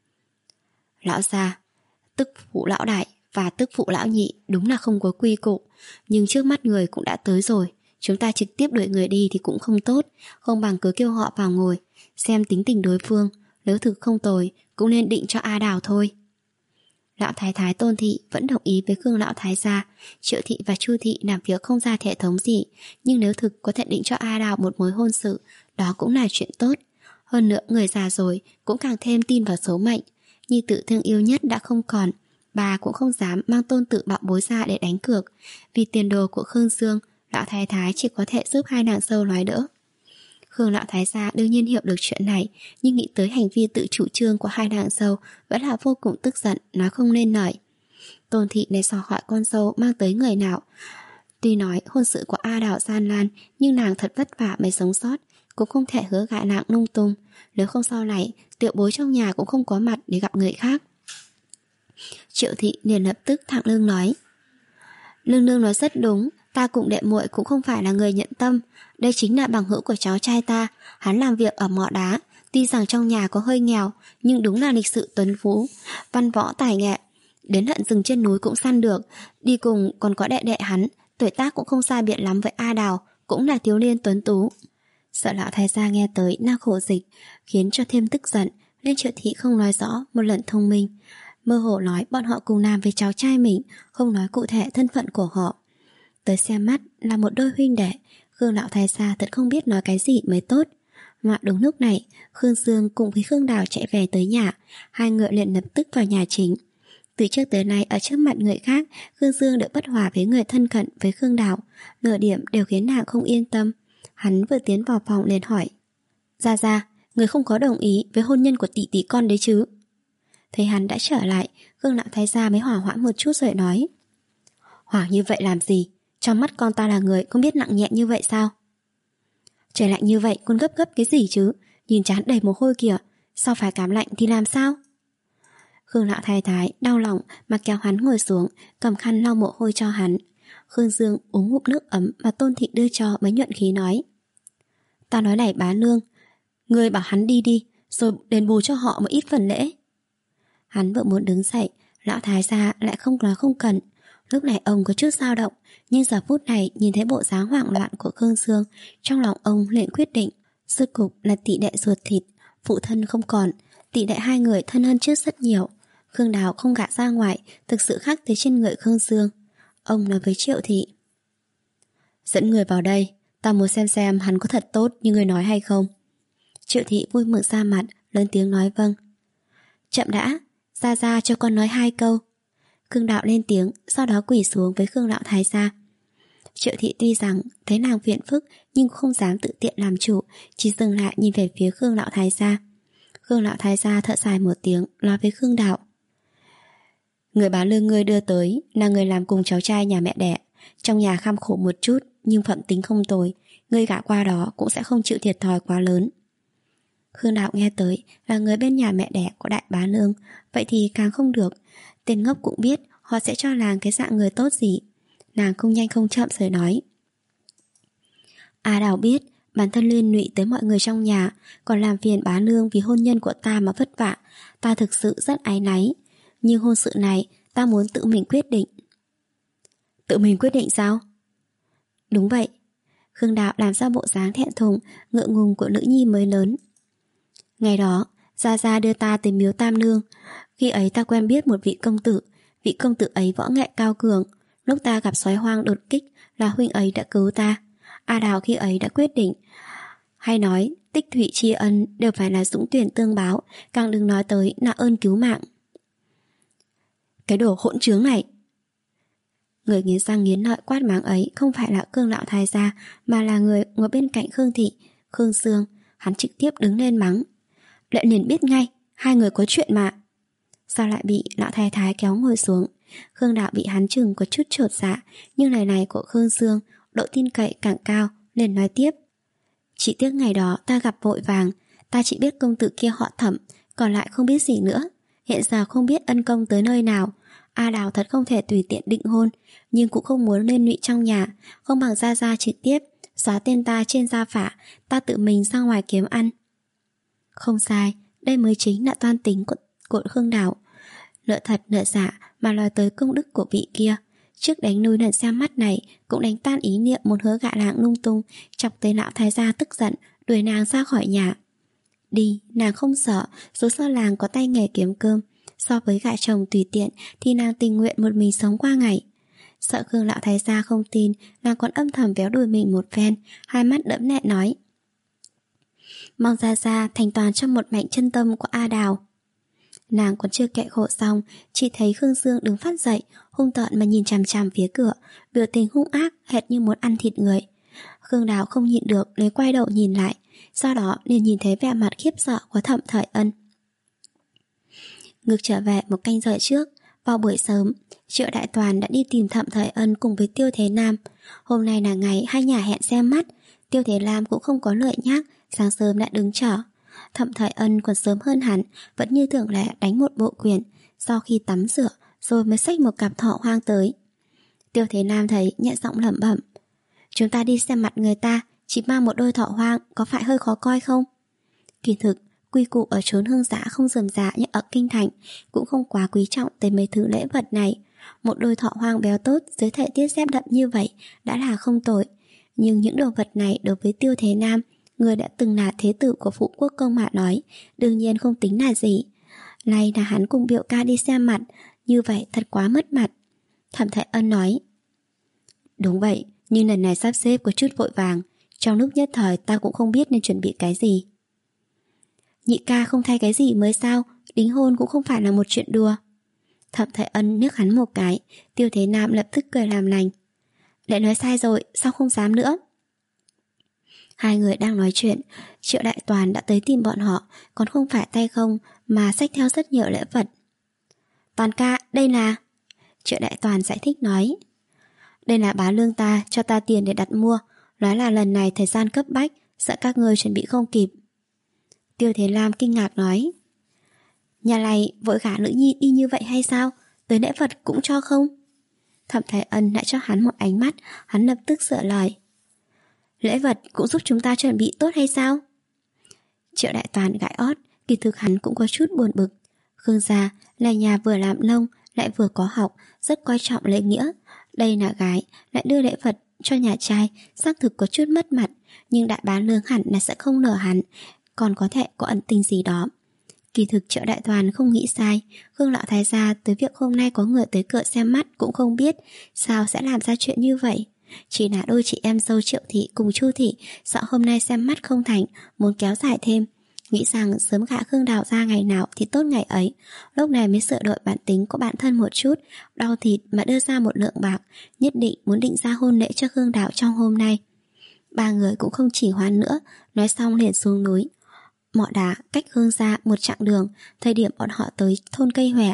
Lão gia, tức phụ lão đại và tức phụ lão nhị đúng là không có quy củ, nhưng trước mắt người cũng đã tới rồi, chúng ta trực tiếp đuổi người đi thì cũng không tốt, không bằng cứ kêu họ vào ngồi, xem tính tình đối phương, nếu thực không tồi cũng nên định cho A Đào thôi. Lão thái thái Tôn Thị vẫn đồng ý với Khương lão thái gia. Triệu Thị và Chu Thị làm việc không ra hệ thống gì, nhưng nếu thực có thể định cho A Đào một mối hôn sự, đó cũng là chuyện tốt. Hơn nữa người già rồi cũng càng thêm tin vào số mệnh. Nhi tử thương yêu nhất đã không còn, bà cũng không dám mang tôn tử bạo bối ra để đánh cược. Vì tiền đồ của Khương Dương, lão thái thái chỉ có thể giúp hai nàng dâu nói đỡ. Khương lão thái gia đương nhiên hiểu được chuyện này, nhưng nghĩ tới hành vi tự chủ trương của hai nàng dâu vẫn là vô cùng tức giận, nói không nên lời. Tôn Thị để dò hỏi con dâu mang tới người nào. Tuy nói hôn sự của A Đào gian nan, nhưng nàng thật vất vả mới sống sót, cũng không thể hứa gại nàng lung tung. Nếu không sau này tiểu bối trong nhà cũng không có mặt để gặp người khác. Triệu Thị liền lập tức thẳng lưng nói. Lương nương nói rất đúng, ta cùng đệ muội cũng không phải là người nhận tâm. Đây chính là bằng hữu của cháu trai ta. Hắn làm việc ở mỏ đá, tuy rằng trong nhà có hơi nghèo, nhưng đúng là lịch sự tuấn phú, văn võ tài nghệ. Đến lợn rừng trên núi cũng săn được. Đi cùng còn có đệ đệ hắn, tuổi tác cũng không sai biệt lắm với A Đào, cũng là thiếu niên tuấn tú. Sợ lão thái gia nghe tới na khổ dịch, khiến cho thêm tức giận, nên Triệu Thị không nói rõ một lần thông minh. Mơ hồ nói bọn họ cùng làm với cháu trai mình, không nói cụ thể thân phận của họ. Tới xem mắt là một đôi huynh đệ, Khương lão thái gia thật không biết nói cái gì mới tốt. Mà đúng lúc này, Khương Dương cùng với Khương Đào chạy về tới nhà, hai người liền lập tức vào nhà chính. Từ trước tới nay ở trước mặt người khác, Khương Dương đã bất hòa với người thân cận với Khương Đào, nửa điểm đều khiến nàng không yên tâm. Hắn vừa tiến vào phòng liền hỏi. Gia Gia, người không có đồng ý với hôn nhân của tỷ tỷ con đấy chứ? Thấy hắn đã trở lại, Khương lão thái gia mới hỏa hoãn một chút rồi nói. Hoảng như vậy làm gì? Trong mắt con ta là người không biết nặng nhẹ như vậy sao? Trời lạnh như vậy con gấp gấp cái gì chứ? Nhìn trán đầy mồ hôi kìa, sao phải cảm lạnh thì làm sao? Khương lão thái thái đau lòng mà kéo hắn ngồi xuống, cầm khăn lau mồ hôi cho hắn. Khương Dương uống ngụm nước ấm mà Tôn Thị đưa cho mới nhuận khí nói. Ta nói này bá nương, người bảo hắn đi đi, rồi đền bù cho họ một ít phần lễ. Hắn vừa muốn đứng dậy, lão thái gia lại không nói không cần. Lúc này ông có chút dao động, nhưng giờ phút này nhìn thấy bộ dáng hoảng loạn của Khương Dương, trong lòng ông liền quyết định. Rốt cục là tỷ đệ ruột thịt, phụ thân không còn, tỷ đệ hai người thân hơn trước rất nhiều. Khương Đào không gả ra ngoài, thực sự khác tới trên người Khương Dương. Ông nói với Triệu Thị. Dẫn người vào đây, ta muốn xem xem hắn có thật tốt như người nói hay không. Triệu Thị vui mừng ra mặt, lớn tiếng nói vâng. Chậm đã, Gia Gia cho con nói hai câu. Khương Đạo lên tiếng, sau đó quỳ xuống với Khương lão thái gia. Triệu Thị tuy rằng thấy nàng phiền phức, nhưng không dám tự tiện làm chủ, chỉ dừng lại nhìn về phía Khương lão thái gia. Khương lão thái gia thở dài một tiếng, nói với Khương Đạo. Người bán lương ngươi đưa tới là người làm cùng cháu trai nhà mẹ đẻ, trong nhà kham khổ một chút nhưng phẩm tính không tồi, ngươi gả qua đó cũng sẽ không chịu thiệt thòi quá lớn. Khương Đạo nghe tới là người bên nhà mẹ đẻ của đại bá nương, vậy thì càng không được. Tên ngốc cũng biết họ sẽ cho nàng cái dạng người tốt gì. Nàng không nhanh không chậm rồi nói. A Đào biết bản thân liên lụy tới mọi người trong nhà, còn làm phiền bá nương vì hôn nhân của ta mà vất vả, ta thực sự rất áy náy. Nhưng hôn sự này ta muốn tự mình quyết định. Tự mình quyết định sao? Đúng vậy. Khương Đạo làm ra bộ dáng thẹn thùng, ngượng ngùng của nữ nhi mới lớn. Ngày đó, Gia Gia đưa ta tới miếu Tam Nương. Khi ấy ta quen biết một vị công tử. Vị công tử ấy võ nghệ cao cường. Lúc ta gặp sói hoang đột kích là huynh ấy đã cứu ta. A Đào khi ấy đã quyết định. Hay nói, tích thủy tri ân đều phải là dũng tuyển tương báo, càng đừng nói tới là ơn cứu mạng. cái đồ hỗn trướng này. Người nghiến răng nghiến lợi quát mắng ấy không phải là Khương lão thái gia, mà là người ngồi bên cạnh Khương thị, Khương Dương. Hắn trực tiếp đứng lên mắng. Lệ liền biết ngay, hai người có chuyện mà. Sao lại bị lão thái thái kéo ngồi xuống? Khương đạo bị hắn chừng có chút chột dạ, nhưng lời này của Khương Dương độ tin cậy càng cao, liền nói tiếp. Chỉ tiếc ngày đó ta gặp vội vàng, ta chỉ biết công tử kia họ Thẩm, còn lại không biết gì nữa. Hiện giờ không biết ân công tới nơi nào. A Đào thật không thể tùy tiện định hôn, nhưng cũng không muốn liên lụy trong nhà, không bằng ra ra trực tiếp xóa tên ta trên gia phả, ta tự mình ra ngoài kiếm ăn. Không sai, đây mới chính là toan tính của, của Khương Đào. Nợ thật nợ giả mà nói tới công đức của vị kia. Trước đánh nuôi lần xem mắt này cũng đánh tan ý niệm muốn hứa gạ làng lung tung, chọc tới lão thái gia tức giận, đuổi nàng ra khỏi nhà. Đi, nàng không sợ, số sơ làng có tay nghề kiếm cơm. So với gạ chồng tùy tiện thì nàng tình nguyện một mình sống qua ngày. Sợ Khương lão thái gia không tin, nàng còn âm thầm véo đùi mình một phen, hai mắt đẫm lệ nói. Mong ra ra thành toàn cho một mảnh chân tâm của A Đào. Nàng còn chưa kệ khổ xong, chỉ thấy Khương Dương đứng phát dậy, hung tợn mà nhìn chằm chằm phía cửa, biểu tình hung ác hệt như muốn ăn thịt người. Khương Đào không nhịn được, lấy quay đầu nhìn lại, sau đó liền nhìn thấy vẻ mặt khiếp sợ của Thẩm Thời Ân. Ngược trở về một canh giờ trước, vào buổi sớm, Triệu Đại Toàn đã đi tìm Thẩm Thời Ân cùng với Tiêu Thế Nam. Hôm nay là ngày hai nhà hẹn xem mắt, Tiêu Thế Nam cũng không có lợi nhác, sáng sớm đã đứng chờ. Thẩm Thời Ân còn sớm hơn hẳn, vẫn như thường lệ đánh một bộ quyền, sau khi tắm rửa rồi mới xách một cặp thọ hoang tới. Tiêu Thế Nam thấy nhẹ giọng lẩm bẩm. Chúng ta đi xem mặt người ta, chỉ mang một đôi thọ hoang có phải hơi khó coi không? Kỳ thực, quy củ ở chốn hương giã không rườm rà như ở kinh thành, cũng không quá quý trọng tới mấy thứ lễ vật này. Một đôi thọ hoang béo tốt dưới thời tiết rét đậm như vậy đã là không tội. Nhưng những đồ vật này đối với Tiêu Thế Nam, người đã từng là thế tử của Phụ Quốc Công mà nói, đương nhiên không tính là gì. Nay là hắn cùng biểu ca đi xem mặt, như vậy thật quá mất mặt. Thẩm Thời Ân nói. Đúng vậy, nhưng lần này sắp xếp có chút vội vàng, trong lúc nhất thời ta cũng không biết nên chuẩn bị cái gì. Nhị ca không thay cái gì mới sao, đính hôn cũng không phải là một chuyện đùa. Thẩm Thời Ân nhức hắn một cái, Tiêu Thế Nam lập tức cười làm lành. Lại nói sai rồi, sao không dám nữa? Hai người đang nói chuyện, Triệu Đại Toàn đã tới tìm bọn họ, còn không phải tay không mà xách theo rất nhiều lễ vật. Toàn ca, đây là... Triệu Đại Toàn giải thích nói. Đây là bá lương ta cho ta tiền để đặt mua, nói là lần này thời gian cấp bách, sợ các ngươi chuẩn bị không kịp. Tiêu Thế Lam kinh ngạc nói. Nhà này vội gả nữ nhi đi như vậy hay sao? Tới lễ vật cũng cho không? Thẩm Thời Ân lại cho hắn một ánh mắt, hắn lập tức sửa lời. Lễ vật cũng giúp chúng ta chuẩn bị tốt hay sao? Triệu Đại Toàn gãi ót, kỳ thực hắn cũng có chút buồn bực. Khương gia là nhà vừa làm nông lại vừa có học, rất coi trọng lễ nghĩa. Đây là gái, lại đưa lễ vật cho nhà trai, xác thực có chút mất mặt, nhưng đại bá lương hẳn là sẽ không nở hắn, còn có thể có ẩn tình gì đó. Kỳ thực Triệu Đại Toàn không nghĩ sai, Khương lão thái gia tới việc hôm nay có người tới cửa xem mắt cũng không biết, sao sẽ làm ra chuyện như vậy. Chỉ là đôi chị em dâu Triệu thị cùng Chu thị sợ hôm nay xem mắt không thành, muốn kéo dài thêm, nghĩ rằng sớm gả Khương Đào ra ngày nào thì tốt ngày ấy. Lúc này mới sửa đổi bản tính của bản thân một chút, đau thịt mà đưa ra một lượng bạc, nhất định muốn định ra hôn lễ cho Khương Đào trong hôm nay. Ba người cũng không chỉ hoãn nữa, nói xong liền xuống núi. Mọ Đá cách Khương gia một chặng đường. Thời điểm bọn họ tới thôn Cây Hòe,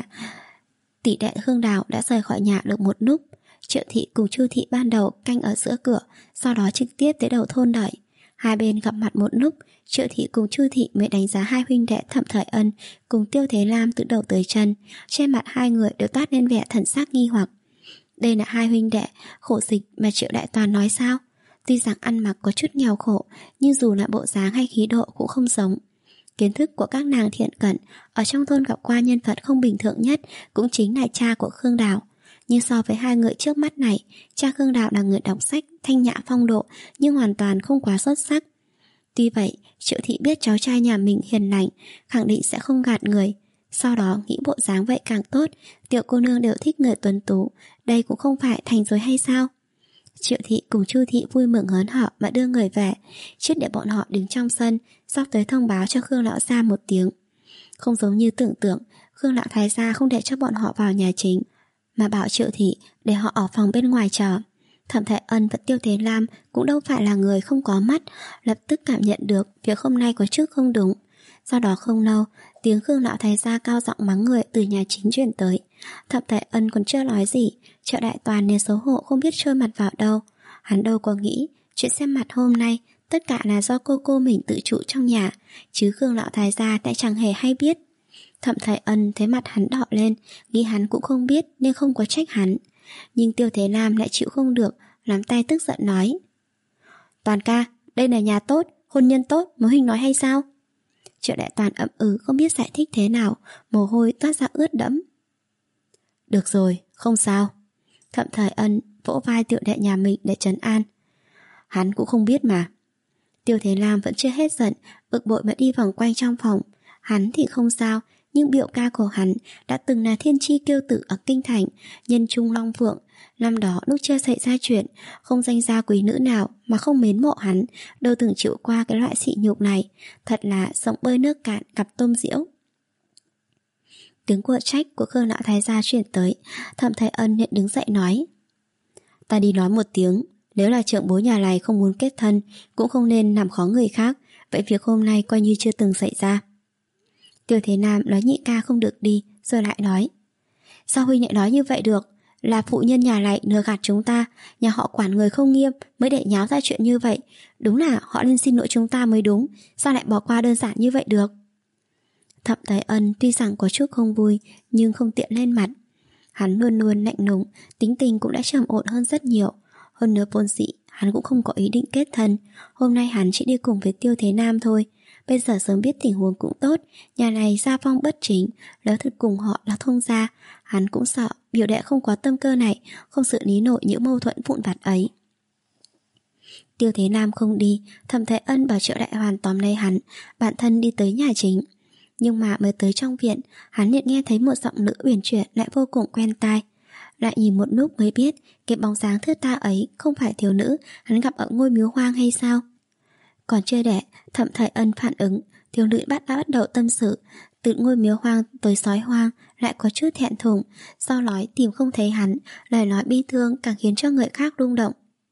tỷ đệ Khương Đào đã rời khỏi nhà được một lúc. Triệu thị cùng Chu thị ban đầu canh ở giữa cửa, sau đó trực tiếp tới đầu thôn đợi. Hai bên gặp mặt một lúc, Triệu thị cùng Chu thị mới đánh giá hai huynh đệ Thẩm Thời Ân cùng Tiêu Thế Lam từ đầu tới chân. Trên mặt hai người đều toát lên vẻ thần sắc nghi hoặc. Đây là hai huynh đệ khổ dịch mà Triệu Đại Toàn nói sao? Tuy rằng ăn mặc có chút nghèo khổ, nhưng dù là bộ dáng hay khí độ cũng không giống. Kiến thức của các nàng thiện cận, ở trong thôn gặp qua nhân vật không bình thường nhất cũng chính là cha của Khương Đào. Nhưng so với hai người trước mắt này, cha Khương Đào là người đọc sách, thanh nhã phong độ, nhưng hoàn toàn không quá xuất sắc. Tuy vậy, Triệu thị biết cháu trai nhà mình hiền lành, khẳng định sẽ không gạt người. Sau đó nghĩ bộ dáng vậy càng tốt, tiểu cô nương đều thích người tuấn tú, đây cũng không phải thành rồi hay sao? Triệu thị cùng Chu thị vui mừng hớn hở mà đưa người về, trước để bọn họ đứng trong sân, sắp tới thông báo cho Khương lão gia một tiếng. Không giống như tưởng tượng, Khương lão thái gia không để cho bọn họ vào nhà chính, mà bảo Triệu thị để họ ở phòng bên ngoài chờ. Thẩm Thái Ân và Tiêu Thế Lam cũng đâu phải là người không có mắt, lập tức cảm nhận được việc hôm nay có chút không đúng. Sau đó không lâu, tiếng Khương lão thái gia cao giọng mắng người từ nhà chính truyền tới. Thẩm Thái Ân còn chưa nói gì, Triệu Đại Toàn nên xấu hổ không biết trôi mặt vào đâu. Hắn đâu có nghĩ chuyện xem mặt hôm nay tất cả là do cô cô mình tự trụ trong nhà, chứ Khương lão thái gia lại chẳng hề hay biết. Thẩm Thái Ân thấy mặt hắn đỏ lên, nghĩ hắn cũng không biết nên không có trách hắn. Nhưng Tiêu Thế Lam lại chịu không được, nắm tay tức giận nói: Toàn ca, đây là nhà tốt, hôn nhân tốt, mẫu hình nói hay sao? Triệu Đại Toàn ậm ừ không biết giải thích thế nào, mồ hôi toát ra ướt đẫm. Được rồi, không sao. Thẩm Thái Ân vỗ vai Tiểu đệ nhà mình để trấn an. Hắn cũng không biết mà. Tiêu Thế Lam vẫn chưa hết giận, bực bội mà đi vòng quanh trong phòng. Hắn thì không sao, nhưng biểu ca của hắn đã từng là thiên chi kiêu tử ở kinh thành, nhân trung long phượng. Năm đó lúc chưa xảy ra chuyện, không danh gia quý nữ nào mà không mến mộ hắn, đâu từng chịu qua cái loại sỉ nhục này. Thật là sông bơi nước cạn cặp tôm diễu. Tiếng của trách của Khương lão thái gia chuyển tới. Thẩm Thái Ân nhận đứng dậy nói: Ta đi nói một tiếng, nếu là trưởng bối nhà này không muốn kết thân, cũng không nên làm khó người khác. Vậy việc hôm nay coi như chưa từng xảy ra. Tiêu Thế Nam nói nhị ca không được đi, rồi lại nói: Sao huynh lại nói như vậy được? Là phụ nhân nhà này lừa gạt chúng ta, nhà họ quản người không nghiêm mới để nháo ra chuyện như vậy. Đúng là họ nên xin lỗi chúng ta mới đúng, sao lại bỏ qua đơn giản như vậy được? Thẩm Thái Ân tuy rằng có chút không vui, nhưng không tiện lên mặt. Hắn luôn luôn lạnh lùng, tính tình cũng đã trầm ổn hơn rất nhiều. Hơn nữa vốn dĩ hắn cũng không có ý định kết thân. Hôm nay hắn chỉ đi cùng với Tiêu Thế Nam thôi. Bây giờ sớm biết tình huống cũng tốt. Nhà này gia phong bất chính, nếu thật cùng họ là thông gia, hắn cũng sợ biểu đệ không có tâm cơ này, không xử lý nổi những mâu thuẫn vụn vặt ấy. Tiêu Thế Nam không đi, Thẩm Thái Ân bảo Triệu Đại Hoàn tóm lấy hắn, bản thân đi tới nhà chính. Nhưng mà mới tới trong viện, hắn liền nghe thấy một giọng nữ uyển chuyển lại vô cùng quen tai. Lại nhìn một lúc mới biết cái bóng dáng thướt tha ấy không phải thiếu nữ hắn gặp ở ngôi miếu hoang hay sao. Còn chưa đẻ, Thẩm Thái Ân phản ứng, thiếu nữ bắt đã bắt đầu tâm sự. Từ ngôi miếu hoang tới sói hoang, lại có chút thẹn thùng. Sau nói tìm không thấy hắn, lời nói bi thương càng khiến cho người khác rung động.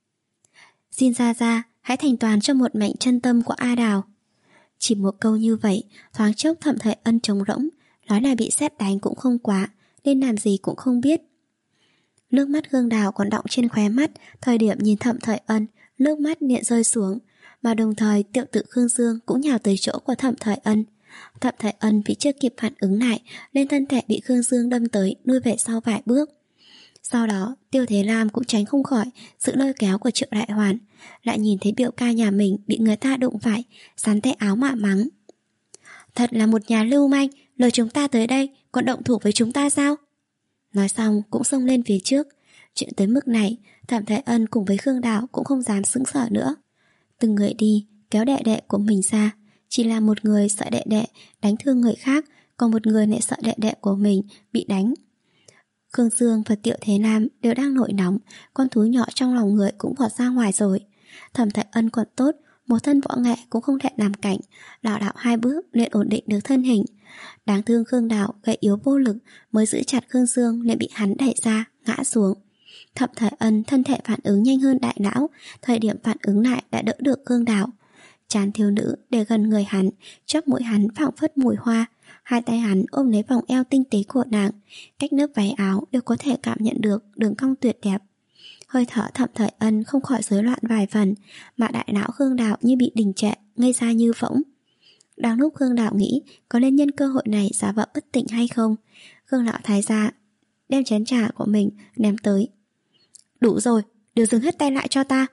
Xin ra ra, hãy thành toàn cho một mệnh chân tâm của A Đào. Chỉ một câu như vậy, thoáng chốc Thẩm Thái Ân trống rỗng, nói là bị sét đánh cũng không quá, nên làm gì cũng không biết. Nước mắt Hương Đào còn đọng trên khóe mắt, thời điểm nhìn Thẩm Thái Ân, nước mắt liền rơi xuống, mà đồng thời Tiểu tử Khương Dương cũng nhào tới chỗ của Thẩm Thái Ân. Thẩm Thái Ân vì chưa kịp phản ứng lại, nên thân thể bị Khương Dương đâm tới, nuôi về sau vài bước. Sau đó, Tiêu Thế Lam cũng tránh không khỏi sự lôi kéo của Triệu Đại Hoàn, lại nhìn thấy biểu ca nhà mình bị người ta đụng phải, sắn tay áo mà mắng. Thật là một nhà lưu manh, lừa chúng ta tới đây, còn động thủ với chúng ta sao? Nói xong cũng xông lên phía trước. Chuyện tới mức này, Thẩm Thái Ân cùng với Khương Đào cũng không dám sững sờ nữa. Từng người đi, kéo đệ đệ của mình ra. Chỉ là một người sợ đệ đệ đánh thương người khác, còn một người lại sợ đệ đệ của mình bị đánh. Khương Dương và Tiểu Thế Nam đều đang nổi nóng, con thú nhỏ trong lòng người cũng vọt ra ngoài rồi. Thẩm Thái Ân còn tốt, một thân võ nghệ cũng không thể làm cảnh, lảo đảo hai bước liền ổn định được thân hình. Đáng thương Khương Đào gầy yếu vô lực, mới giữ chặt Khương Dương liền bị hắn đẩy ra, ngã xuống. Thẩm Thái Ân thân thể phản ứng nhanh hơn đại não, thời điểm phản ứng lại đã đỡ được Khương Đào. Chán thiếu nữ để gần người hắn, chóp mũi hắn phảng phất mùi hoa, hai tay hắn ôm lấy vòng eo tinh tế của nàng, cách lớp váy áo đều có thể cảm nhận được đường cong tuyệt đẹp. Hơi thở Thẩm Thái Ân không khỏi rối loạn vài phần, mà đại não Khương Đào như bị đình trệ, ngây ra như phỗng. Đang lúc Khương Đào nghĩ có nên nhân cơ hội này giả vợ bất tỉnh hay không, Khương lão thái gia đem chén trà của mình ném tới. Đủ rồi, đều dừng hết tay lại cho ta.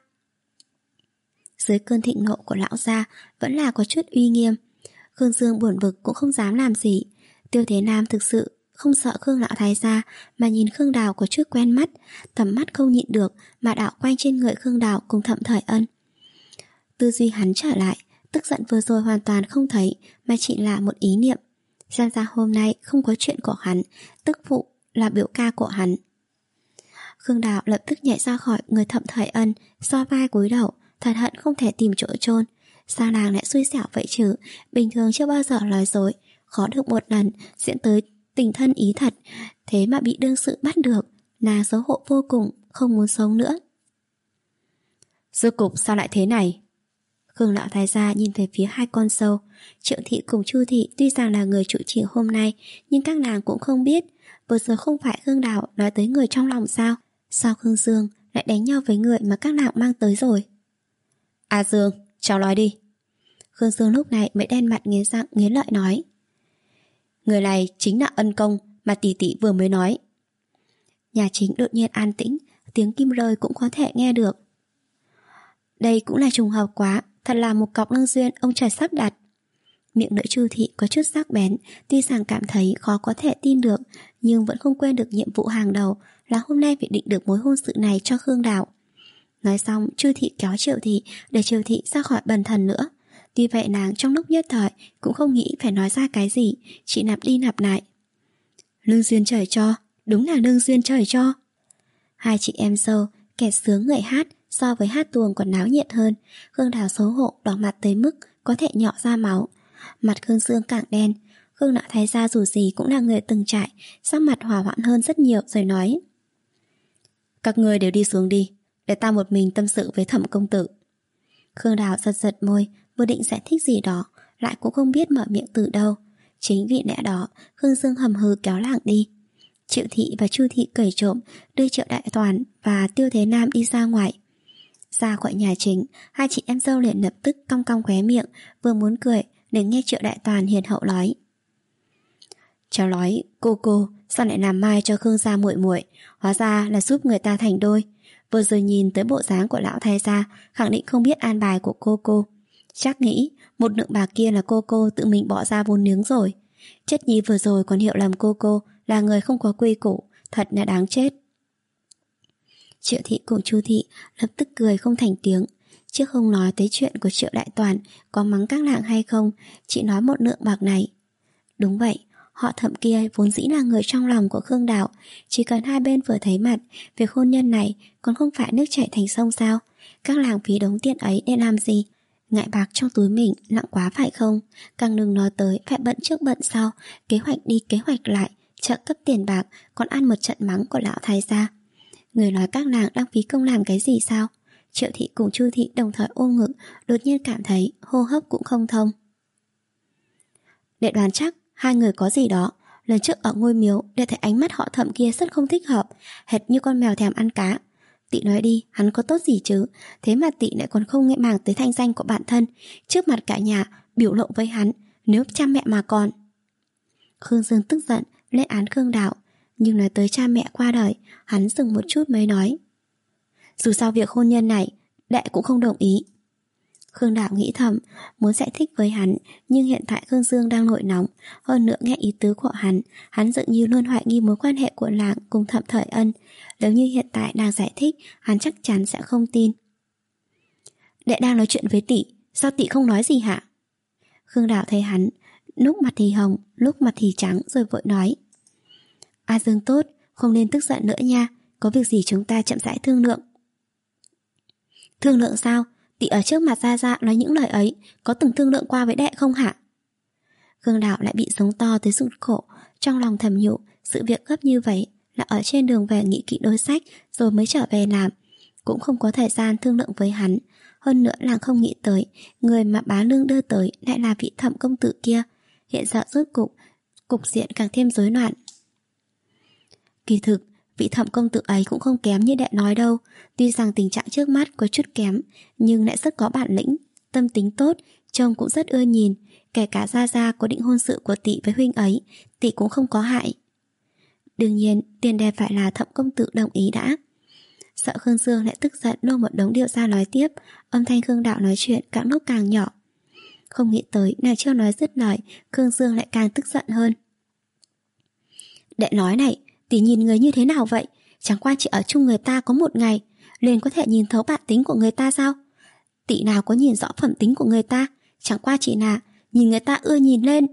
Dưới cơn thịnh nộ của lão gia vẫn là có chút uy nghiêm. Khương Dương buồn bực cũng không dám làm gì. Tiêu Thế Nam thực sự không sợ Khương lão thái gia, mà nhìn Khương Đào có chút quen mắt, tầm mắt không nhịn được mà đảo quanh trên người Khương Đào cùng Thẩm Thái Ân. Tư duy hắn trở lại, tức giận vừa rồi hoàn toàn không thấy, mà chỉ là một ý niệm. Xem ra hôm nay không có chuyện của hắn, tức phụ là biểu ca của hắn. Khương Đào lập tức nhảy ra khỏi người Thẩm Thái Ân, xoa vai cúi đầu, thật hận không thể tìm chỗ chôn. Sao nàng lại xui xẻo vậy chứ, bình thường chưa bao giờ nói dối, khó được một lần diễn tới tình thân ý thật, thế mà bị đương sự bắt được. Nàng xấu hổ vô cùng, không muốn sống nữa. Rốt cục sao lại thế này? Khương lão thái gia nhìn về phía hai con sâu. Triệu thị cùng Chu thị tuy rằng là người chủ trì hôm nay, nhưng các nàng cũng không biết vừa rồi không phải Khương Đào nói tới người trong lòng sao? Sao Khương Dương lại đánh nhau với người mà các nàng mang tới rồi? A Dương, cháu nói đi. Khương Dương lúc này mới đen mặt nghiến răng nghiến lợi nói. Người này chính là ân công mà tỷ tỷ vừa mới nói. Nhà chính đột nhiên an tĩnh, tiếng kim rơi cũng có thể nghe được. Đây cũng là trùng hợp quá, thật là một cọc lương duyên ông trời sắp đặt. Miệng nữ Chu thị có chút sắc bén, tuy rằng cảm thấy khó có thể tin được, nhưng vẫn không quên được nhiệm vụ hàng đầu là hôm nay phải định được mối hôn sự này cho Khương Đào. Nói xong, Chu thị kéo Triệu thị để Triệu thị ra khỏi bần thần nữa. Tuy vậy nàng trong lúc nhất thời cũng không nghĩ phải nói ra cái gì, chỉ nạp đi nạp lại. Lương duyên trời cho, đúng là lương duyên trời cho. Hai chị em dâu, kẻ sướng người hát, so với hát tuồng còn náo nhiệt hơn. Khương Đào xấu hổ đỏ mặt tới mức có thể nhỏ ra máu. Mặt Khương Dương càng đen. Khương lão thái gia dù gì cũng là người từng trải, sắc mặt hòa hoãn hơn rất nhiều rồi nói. Các người đều đi xuống đi, để ta một mình tâm sự với Thẩm công tử. Khương Đào giật giật môi, vừa định giải thích gì đó, lại cũng không biết mở miệng từ đâu. Chính vì lẽ đó, Khương Dương hầm hừ kéo làng đi. Triệu thị và Chu thị cởi trộm đưa Triệu Đại Toàn và Tiêu Thế Nam đi ra ngoài. Ra khỏi nhà chính, hai chị em dâu liền lập tức cong cong khóe miệng, vừa muốn cười để nghe Triệu Đại Toàn hiền hậu nói. Cháu nói, cô cô sao lại làm mai cho Khương gia muội muội, hóa ra là giúp người ta thành đôi. Vừa rồi nhìn tới bộ dáng của lão thái gia, khẳng định không biết an bài của cô cô. Chắc nghĩ một lượng bạc kia là cô cô tự mình bỏ ra vốn liếng rồi. Chất nhi vừa rồi còn hiểu lầm cô cô là người không có quy củ, thật là đáng chết. Triệu thị cùng Chu thị lập tức cười không thành tiếng. Chứ không nói tới chuyện của Triệu Đại Toàn có mắng các nàng hay không, chỉ nói một lượng bạc này. Đúng vậy, họ Thẩm kia vốn dĩ là người trong lòng của Khương Đào. Chỉ cần hai bên vừa thấy mặt, việc hôn nhân này còn không phải nước chảy thành sông sao? Các làng phí đống tiền ấy để làm gì? Ngại bạc trong túi mình nặng quá phải không? Càng đừng nói tới phải bận trước bận sau, kế hoạch đi kế hoạch lại, trợ cấp tiền bạc, còn ăn một trận mắng của lão thái gia. Người nói các nàng đang phí công làm cái gì sao? Triệu thị cùng Chu thị đồng thời ôm ngực, đột nhiên cảm thấy hô hấp cũng không thông. Để đoán chắc hai người có gì đó. Lần trước ở ngôi miếu để thấy ánh mắt họ Thẩm kia rất không thích hợp, hệt như con mèo thèm ăn cá. Tị nói đi, hắn có tốt gì chứ? Thế mà Tị lại còn không nghe màng tới thanh danh của bản thân, trước mặt cả nhà biểu lộ với hắn, nếu cha mẹ mà còn. Khương Dương tức giận lên án Khương Đào, nhưng nói tới cha mẹ qua đời, hắn dừng một chút mới nói. Dù sao việc hôn nhân này, đệ cũng không đồng ý. Khương Đào nghĩ thầm, muốn giải thích với hắn, nhưng hiện tại Khương Dương đang nổi nóng, hơn nữa nghe ý tứ của hắn, hắn dường như luôn hoài nghi mối quan hệ của làng cùng Thẩm Thời Ân. Nếu như hiện tại đang giải thích, hắn chắc chắn sẽ không tin. Đệ đang nói chuyện với tỷ, sao tỷ không nói gì hả? Khương Đào thấy hắn, lúc mặt thì hồng, lúc mặt thì trắng rồi vội nói. A Dương tốt, không nên tức giận nữa nha, có việc gì chúng ta chậm rãi thương lượng. Thương lượng sao? Tỷ ở trước mặt Gia Gia nói những lời ấy, có từng thương lượng qua với đệ không hả? Khương Đào lại bị sống to tới sụt khổ, trong lòng thầm nhủ, sự việc gấp như vậy là ở trên đường về nghĩ kỹ đối sách rồi mới trở về làm, cũng không có thời gian thương lượng với hắn. Hơn nữa là không nghĩ tới người mà bá lương đưa tới lại là vị Thẩm công tử kia. Hiện giờ rốt cục cục diện càng thêm rối loạn. Kỳ thực vị Thẩm công tử ấy cũng không kém như đệ nói đâu. Tuy rằng tình trạng trước mắt có chút kém, nhưng lại rất có bản lĩnh, tâm tính tốt, trông cũng rất ưa nhìn. Kể cả Gia Gia có định hôn sự của Tị với huynh ấy, Tị cũng không có hại. Đương nhiên tiền đề phải là Thẩm công tử đồng ý đã. Sợ Khương Dương lại tức giận lôi một đống điều ra nói tiếp, âm thanh Khương Đạo nói chuyện càng lúc càng nhỏ. Không nghĩ tới nàng chưa nói dứt lời, Khương Dương lại càng tức giận hơn. Đệ nói này, tỷ nhìn người như thế nào vậy? Chẳng qua chỉ ở chung người ta có một ngày, liền có thể nhìn thấu bản tính của người ta sao? Tỷ nào có nhìn rõ phẩm tính của người ta, chẳng qua chỉ là nhìn người ta ưa nhìn lên.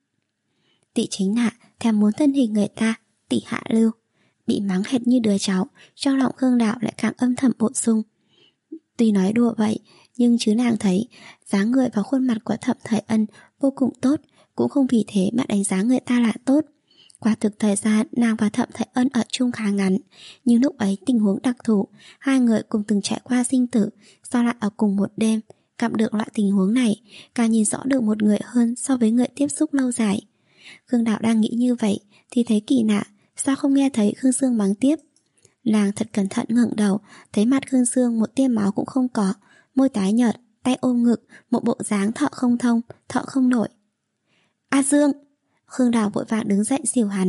Tỷ chính là thèm muốn thân hình người ta, tỷ hạ lưu. Bị mắng hệt như đứa cháu, trong lòng Khương Đạo lại càng âm thầm bổ sung. Tuy nói đùa vậy, nhưng chứ nàng thấy dáng người và khuôn mặt của Thẩm Thời Ân vô cùng tốt, cũng không vì thế mà đánh giá người ta là tốt. Quả thực thời gian nàng và Thẩm Thái Ân ở chung khá ngắn, nhưng lúc ấy tình huống đặc thù, hai người cùng từng trải qua sinh tử, sao lại ở cùng một đêm. Gặp được loại tình huống này, càng nhìn rõ được một người hơn so với người tiếp xúc lâu dài. Khương Đạo đang nghĩ như vậy thì thấy kỳ lạ, sao không nghe thấy Khương Dương mắng tiếp. Nàng thật cẩn thận ngẩng đầu, thấy mặt Khương Dương một tia máu cũng không có, môi tái nhợt, tay ôm ngực, một bộ dáng thở không thông, thở không nổi. A Dương! Khương Đạo vội vàng đứng dậy dìu hắn.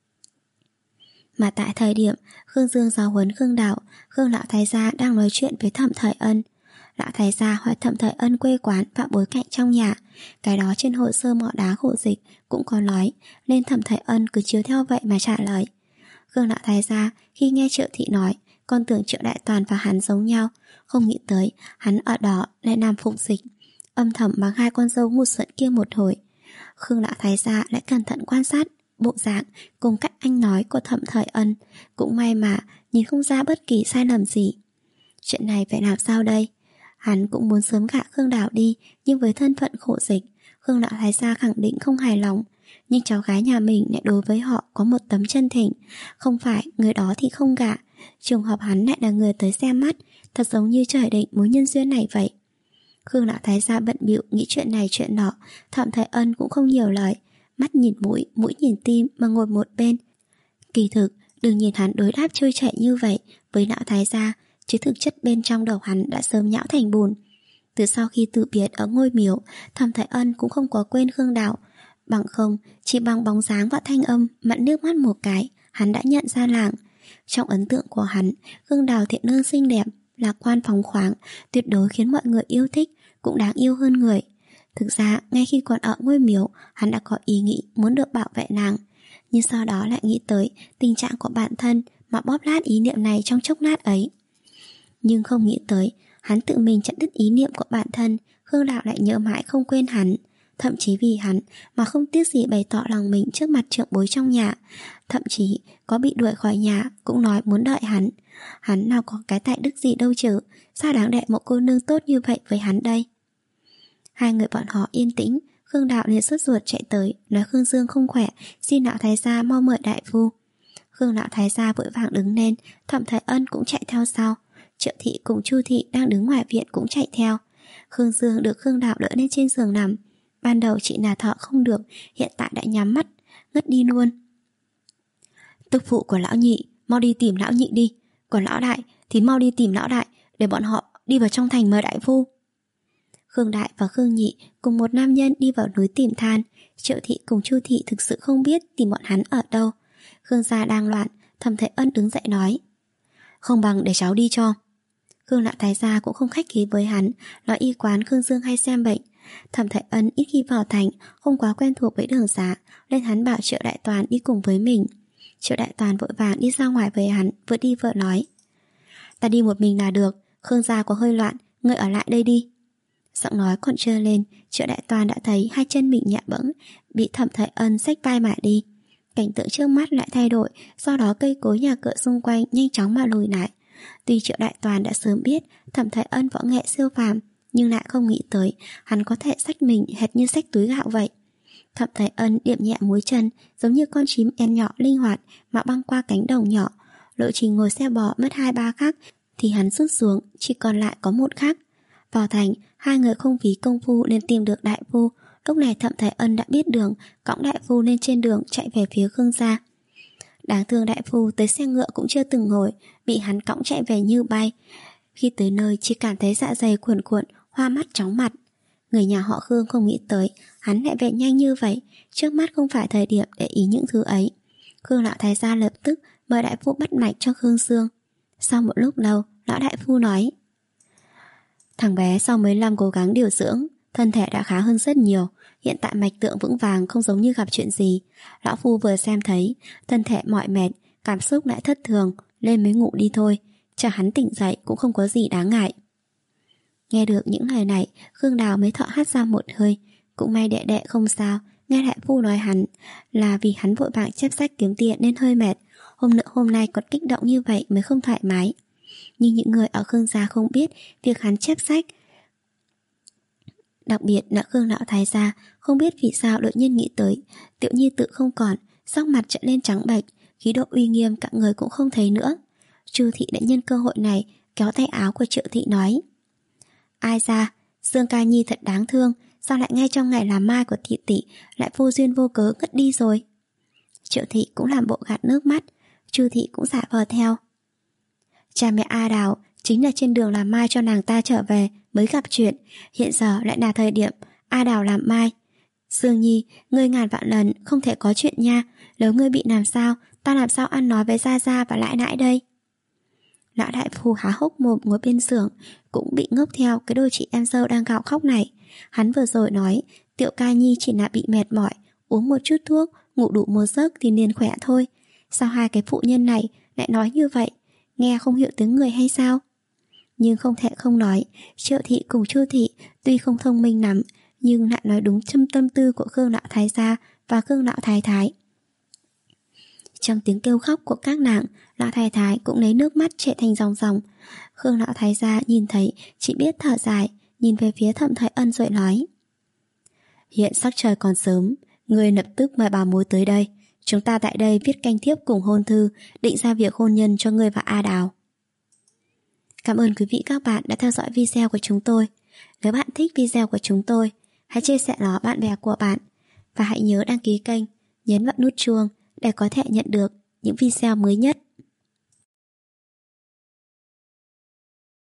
Mà tại thời điểm Khương Dương giáo huấn Khương Đạo, Khương lão thái gia đang nói chuyện với Thẩm Thời Ân. Lão thái gia hỏi Thẩm Thời Ân quê quán và bối cảnh trong nhà, cái đó trên hồ sơ mỏ đá khổ dịch cũng có nói, nên Thẩm Thời Ân cứ chiếu theo vậy mà trả lời. Khương lão thái gia khi nghe Triệu thị nói, còn tưởng Triệu Đại Toàn và hắn giống nhau, không nghĩ tới hắn ở đó lại làm phục dịch, âm thầm mắng hai con dâu ngu xuẩn kia một hồi. Khương lão thái gia lại cẩn thận quan sát bộ dạng cùng cách anh nói của Thẩm Thời Ân, cũng may mà nhìn không ra bất kỳ sai lầm gì. Chuyện này phải làm sao đây? Hắn cũng muốn sớm gả Khương Đạo đi, nhưng với thân phận khổ dịch, Khương lão thái gia khẳng định không hài lòng. Nhưng cháu gái nhà mình lại đối với họ có một tấm chân thỉnh, không phải người đó thì không gả. Trường hợp hắn lại là người tới xem mắt, thật giống như trời định mối nhân duyên này vậy. Khương lão thái gia bận bịu nghĩ chuyện này chuyện nọ, Thẩm Thời Ân cũng không nhiều lời, mắt nhìn mũi, mũi nhìn tim mà ngồi một bên. Kỳ thực, đừng nhìn hắn đối đáp trôi chảy như vậy với lão thái gia, chứ thực chất bên trong đầu hắn đã sớm nhão thành bùn. Từ sau khi từ biệt ở ngôi miếu, Thẩm Thời Ân cũng không có quên Khương Đạo, bằng không chỉ bằng bóng dáng và thanh âm mặn nước mắt một cái, hắn đã nhận ra làng. Trong ấn tượng của hắn, Khương Đào thiện lương xinh đẹp, lạc quan phóng khoáng, tuyệt đối khiến mọi người yêu thích, cũng đáng yêu hơn người. Thực ra, ngay khi còn ở ngôi miếu, hắn đã có ý nghĩ muốn được bảo vệ nàng, nhưng sau đó lại nghĩ tới tình trạng của bản thân mà bóp lát ý niệm này trong chốc lát ấy. Nhưng không nghĩ tới, hắn tự mình chặn đứt ý niệm của bản thân, Khương Đạo lại nhớ mãi không quên hắn. Thậm chí vì hắn mà không tiếc gì bày tỏ lòng mình trước mặt trưởng bối trong nhà, thậm chí có bị đuổi khỏi nhà cũng nói muốn đợi hắn. Hắn nào có cái tại đức gì đâu chứ, sao đáng đợi một cô nương tốt như vậy với hắn đây. Hai người bọn họ yên tĩnh, Khương Đạo liền sốt ruột chạy tới, nói Khương Dương không khỏe, xin lão thái gia mau mời đại phu. Khương lão thái gia vội vàng đứng lên, Thẩm Thái Ân cũng chạy theo sau, Triệu thị cùng Chu thị đang đứng ngoài viện cũng chạy theo. Khương Dương được Khương Đạo đỡ lên trên giường nằm. Ban đầu chị là thở không được, hiện tại đã nhắm mắt, ngất đi luôn. Tức phụ của lão nhị, mau đi tìm lão nhị đi. Còn lão đại thì mau đi tìm lão đại, để bọn họ đi vào trong thành mời đại phu. Khương Đại và Khương Nhị cùng một nam nhân đi vào núi tìm than. Triệu thị cùng Chu thị thực sự không biết tìm bọn hắn ở đâu. Khương gia đang loạn, Thẩm Thái Ân đứng dậy nói, không bằng để cháu đi cho. Khương lão thái gia cũng không khách khí với hắn, nói y quán Khương Dương hay xem bệnh. Thẩm Thái Ân ít khi vào thành, không quá quen thuộc với đường xá, nên hắn bảo Triệu Đại Toàn đi cùng với mình. Triệu Đại Toàn vội vàng đi ra ngoài với hắn, vừa đi vừa nói, ta đi một mình là được, Khương gia có hơi loạn, ngươi ở lại đây đi. Giọng nói còn chưa lên, Triệu Đại Toàn đã thấy hai chân mình nhẹ bẫng, bị Thẩm Thái Ân xách vai mà đi. Cảnh tượng trước mắt lại thay đổi, do đó cây cối nhà cửa xung quanh nhanh chóng mà lùi lại. Tuy Triệu Đại Toàn đã sớm biết Thẩm Thái Ân võ nghệ siêu phàm, nhưng lại không nghĩ tới hắn có thể xách mình hệt như xách túi gạo vậy. Thẩm Thái Ân điểm nhẹ múi chân, giống như con chim én nhỏ linh hoạt mà băng qua cánh đồng nhỏ. Lộ trình ngồi xe bò mất hai ba khắc thì hắn rút xuống, chỉ còn lại có một khắc. Vào thành, hai người không phí công phu nên tìm được đại phu. Lúc này Thẩm Thái Ân đã biết đường, cõng đại phu lên trên đường chạy về phía Khương gia. Đáng thương đại phu tới xe ngựa cũng chưa từng ngồi, bị hắn cõng chạy về như bay. Khi tới nơi chỉ cảm thấy dạ dày cuồn cuộn, hoa mắt chóng mặt. Người nhà họ Khương không nghĩ tới hắn lại về nhanh như vậy, trước mắt không phải thời điểm để ý những thứ ấy. Khương lão thái gia lập tức mời đại phu bắt mạch cho Khương Dương. Sau một lúc lâu, lão đại phu nói, thằng bé sau mấy năm cố gắng điều dưỡng, thân thể đã khá hơn rất nhiều, hiện tại mạch tượng vững vàng, không giống như gặp chuyện gì. Lão phu vừa xem thấy thân thể mỏi mệt, cảm xúc lại thất thường, lên mới ngủ đi thôi, chờ hắn tỉnh dậy cũng không có gì đáng ngại. Nghe được những lời này, Khương Đào mới thở hắt ra một hơi. Cũng may đệ đệ không sao. Nghe đại phu nói hắn là vì hắn vội vàng chép sách kiếm tiền nên hơi mệt, hôm nữa hôm nay còn kích động như vậy mới không thoải mái. Nhưng những người ở Khương gia không biết việc hắn chép sách, đặc biệt là Khương lão thái gia không biết vì sao đột nhiên nghĩ tới Tiểu Nhi tự không còn, sắc mặt trở lên trắng bệch, khí độ uy nghiêm cả người cũng không thấy nữa. Chu Thị đã nhân cơ hội này kéo tay áo của Triệu Thị nói: Ai ra, Dương Ca Nhi thật đáng thương, sao lại ngay trong ngày làm mai của Thị Thị lại vô duyên vô cớ ngất đi rồi. Triệu Thị cũng làm bộ gạt nước mắt, Chu Thị cũng giả vờ theo. Cha mẹ A Đào chính là trên đường làm mai cho nàng ta trở về mới gặp chuyện, hiện giờ lại là thời điểm A Đào làm mai. Dương Nhi, ngươi ngàn vạn lần không thể có chuyện nha, nếu ngươi bị làm sao, ta làm sao ăn nói với Gia Gia và Lại Nãi đây. Lão đại phu há hốc mồm ngồi bên giường, cũng bị ngốc theo cái đôi chị em dâu đang gào khóc này. Hắn vừa rồi nói Tiểu Ca Nhi chỉ là bị mệt mỏi, uống một chút thuốc, ngủ đủ một giấc thì liền khỏe thôi. Sao hai cái phụ nhân này lại nói như vậy, nghe không hiểu tiếng người hay sao? Nhưng không thể không nói, Triệu Thị cùng Chu Thị tuy không thông minh lắm, nhưng lại nói đúng châm tâm tư của Khương Lão Thái Gia và Khương Lão Thái Thái. Trong tiếng kêu khóc của các nàng, Lão Thái Thái cũng lấy nước mắt chảy thành dòng dòng. Khương Lão Thái Gia nhìn thấy chỉ biết thở dài, nhìn về phía Thẩm Thái Ân rồi nói: Hiện sắc trời còn sớm, ngươi lập tức mời bà mối tới đây. Chúng ta tại đây viết canh thiếp cùng hôn thư, định ra việc hôn nhân cho ngươi và A Đào. Cảm ơn quý vị các bạn đã theo dõi video của chúng tôi. Nếu bạn thích video của chúng tôi, hãy chia sẻ nó bạn bè của bạn. Và hãy nhớ đăng ký kênh, nhấn vào nút chuông để có thể nhận được những video mới nhất.